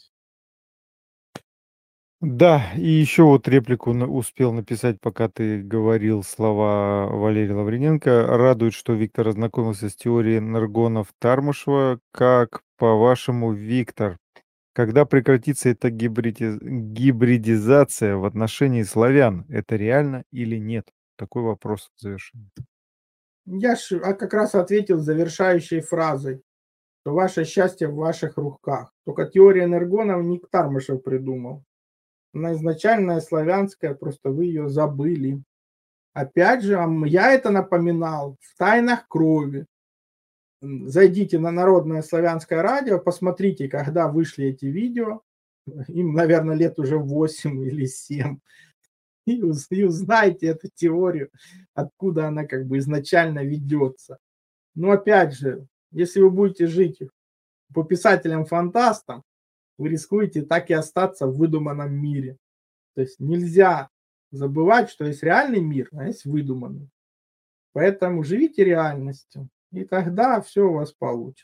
Speaker 2: Да, и еще вот реплику успел написать, пока ты говорил слова Валерия Лавриненко. Радует, что Виктор ознакомился с теорией Наргонов-Тармышева. Как, по-вашему, Виктор, когда прекратится эта гибридизация в отношении славян? Это реально или нет? Такой вопрос в завершении.
Speaker 3: Я как раз ответил завершающей фразой, что ваше счастье в ваших руках. Только теория энергонов не Тармышев придумал. Она изначальная славянская, просто вы ее забыли. Опять же, я это напоминал в «Тайнах крови». зайдите на Народное славянское радио, посмотрите, когда вышли эти видео, им, наверное, лет уже 8 или 7, и узнайте эту теорию, откуда она как бы изначально ведется. Но опять же, если вы будете жить по писателям-фантастам, вы рискуете так и остаться в выдуманном мире. То есть нельзя забывать, что есть реальный мир, а есть выдуманный. Поэтому живите реальностью, и тогда все у вас получится.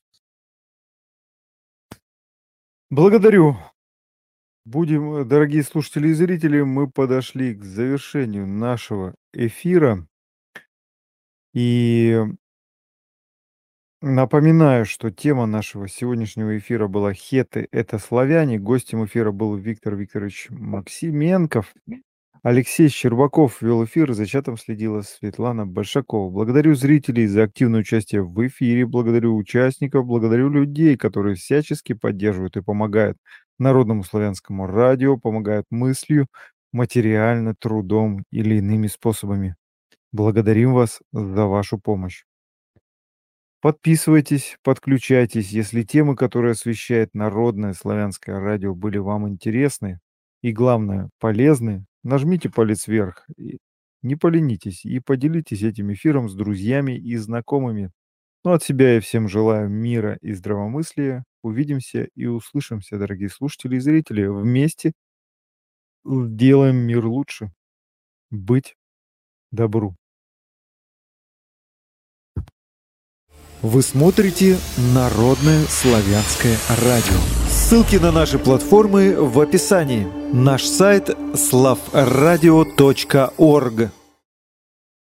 Speaker 2: Благодарю. Будем, дорогие слушатели и зрители, мы подошли к завершению нашего эфира. И напоминаю, что тема нашего сегодняшнего эфира была «Хеты – это славяне». Гостем эфира был Виктор Викторович Максименков. Алексей Щербаков вел эфир, за чатом следила Светлана Большакова. Благодарю зрителей за активное участие в эфире, благодарю участников, благодарю людей, которые всячески поддерживают и помогают Народному славянскому радио, помогают мыслью, материально, трудом или иными способами. Благодарим вас за вашу помощь. Подписывайтесь, подключайтесь, если темы, которые освещает Народное славянское радио, были вам интересны и, главное, полезны. Нажмите палец вверх, не поленитесь и поделитесь этим эфиром с друзьями и знакомыми. Ну, от себя я всем желаю мира и здравомыслия. Увидимся и услышимся, дорогие слушатели и зрители. Вместе делаем мир лучше. Быть добру.
Speaker 1: Вы смотрите Народное славянское радио. Ссылки на наши платформы в описании. Наш сайт slavradio.org.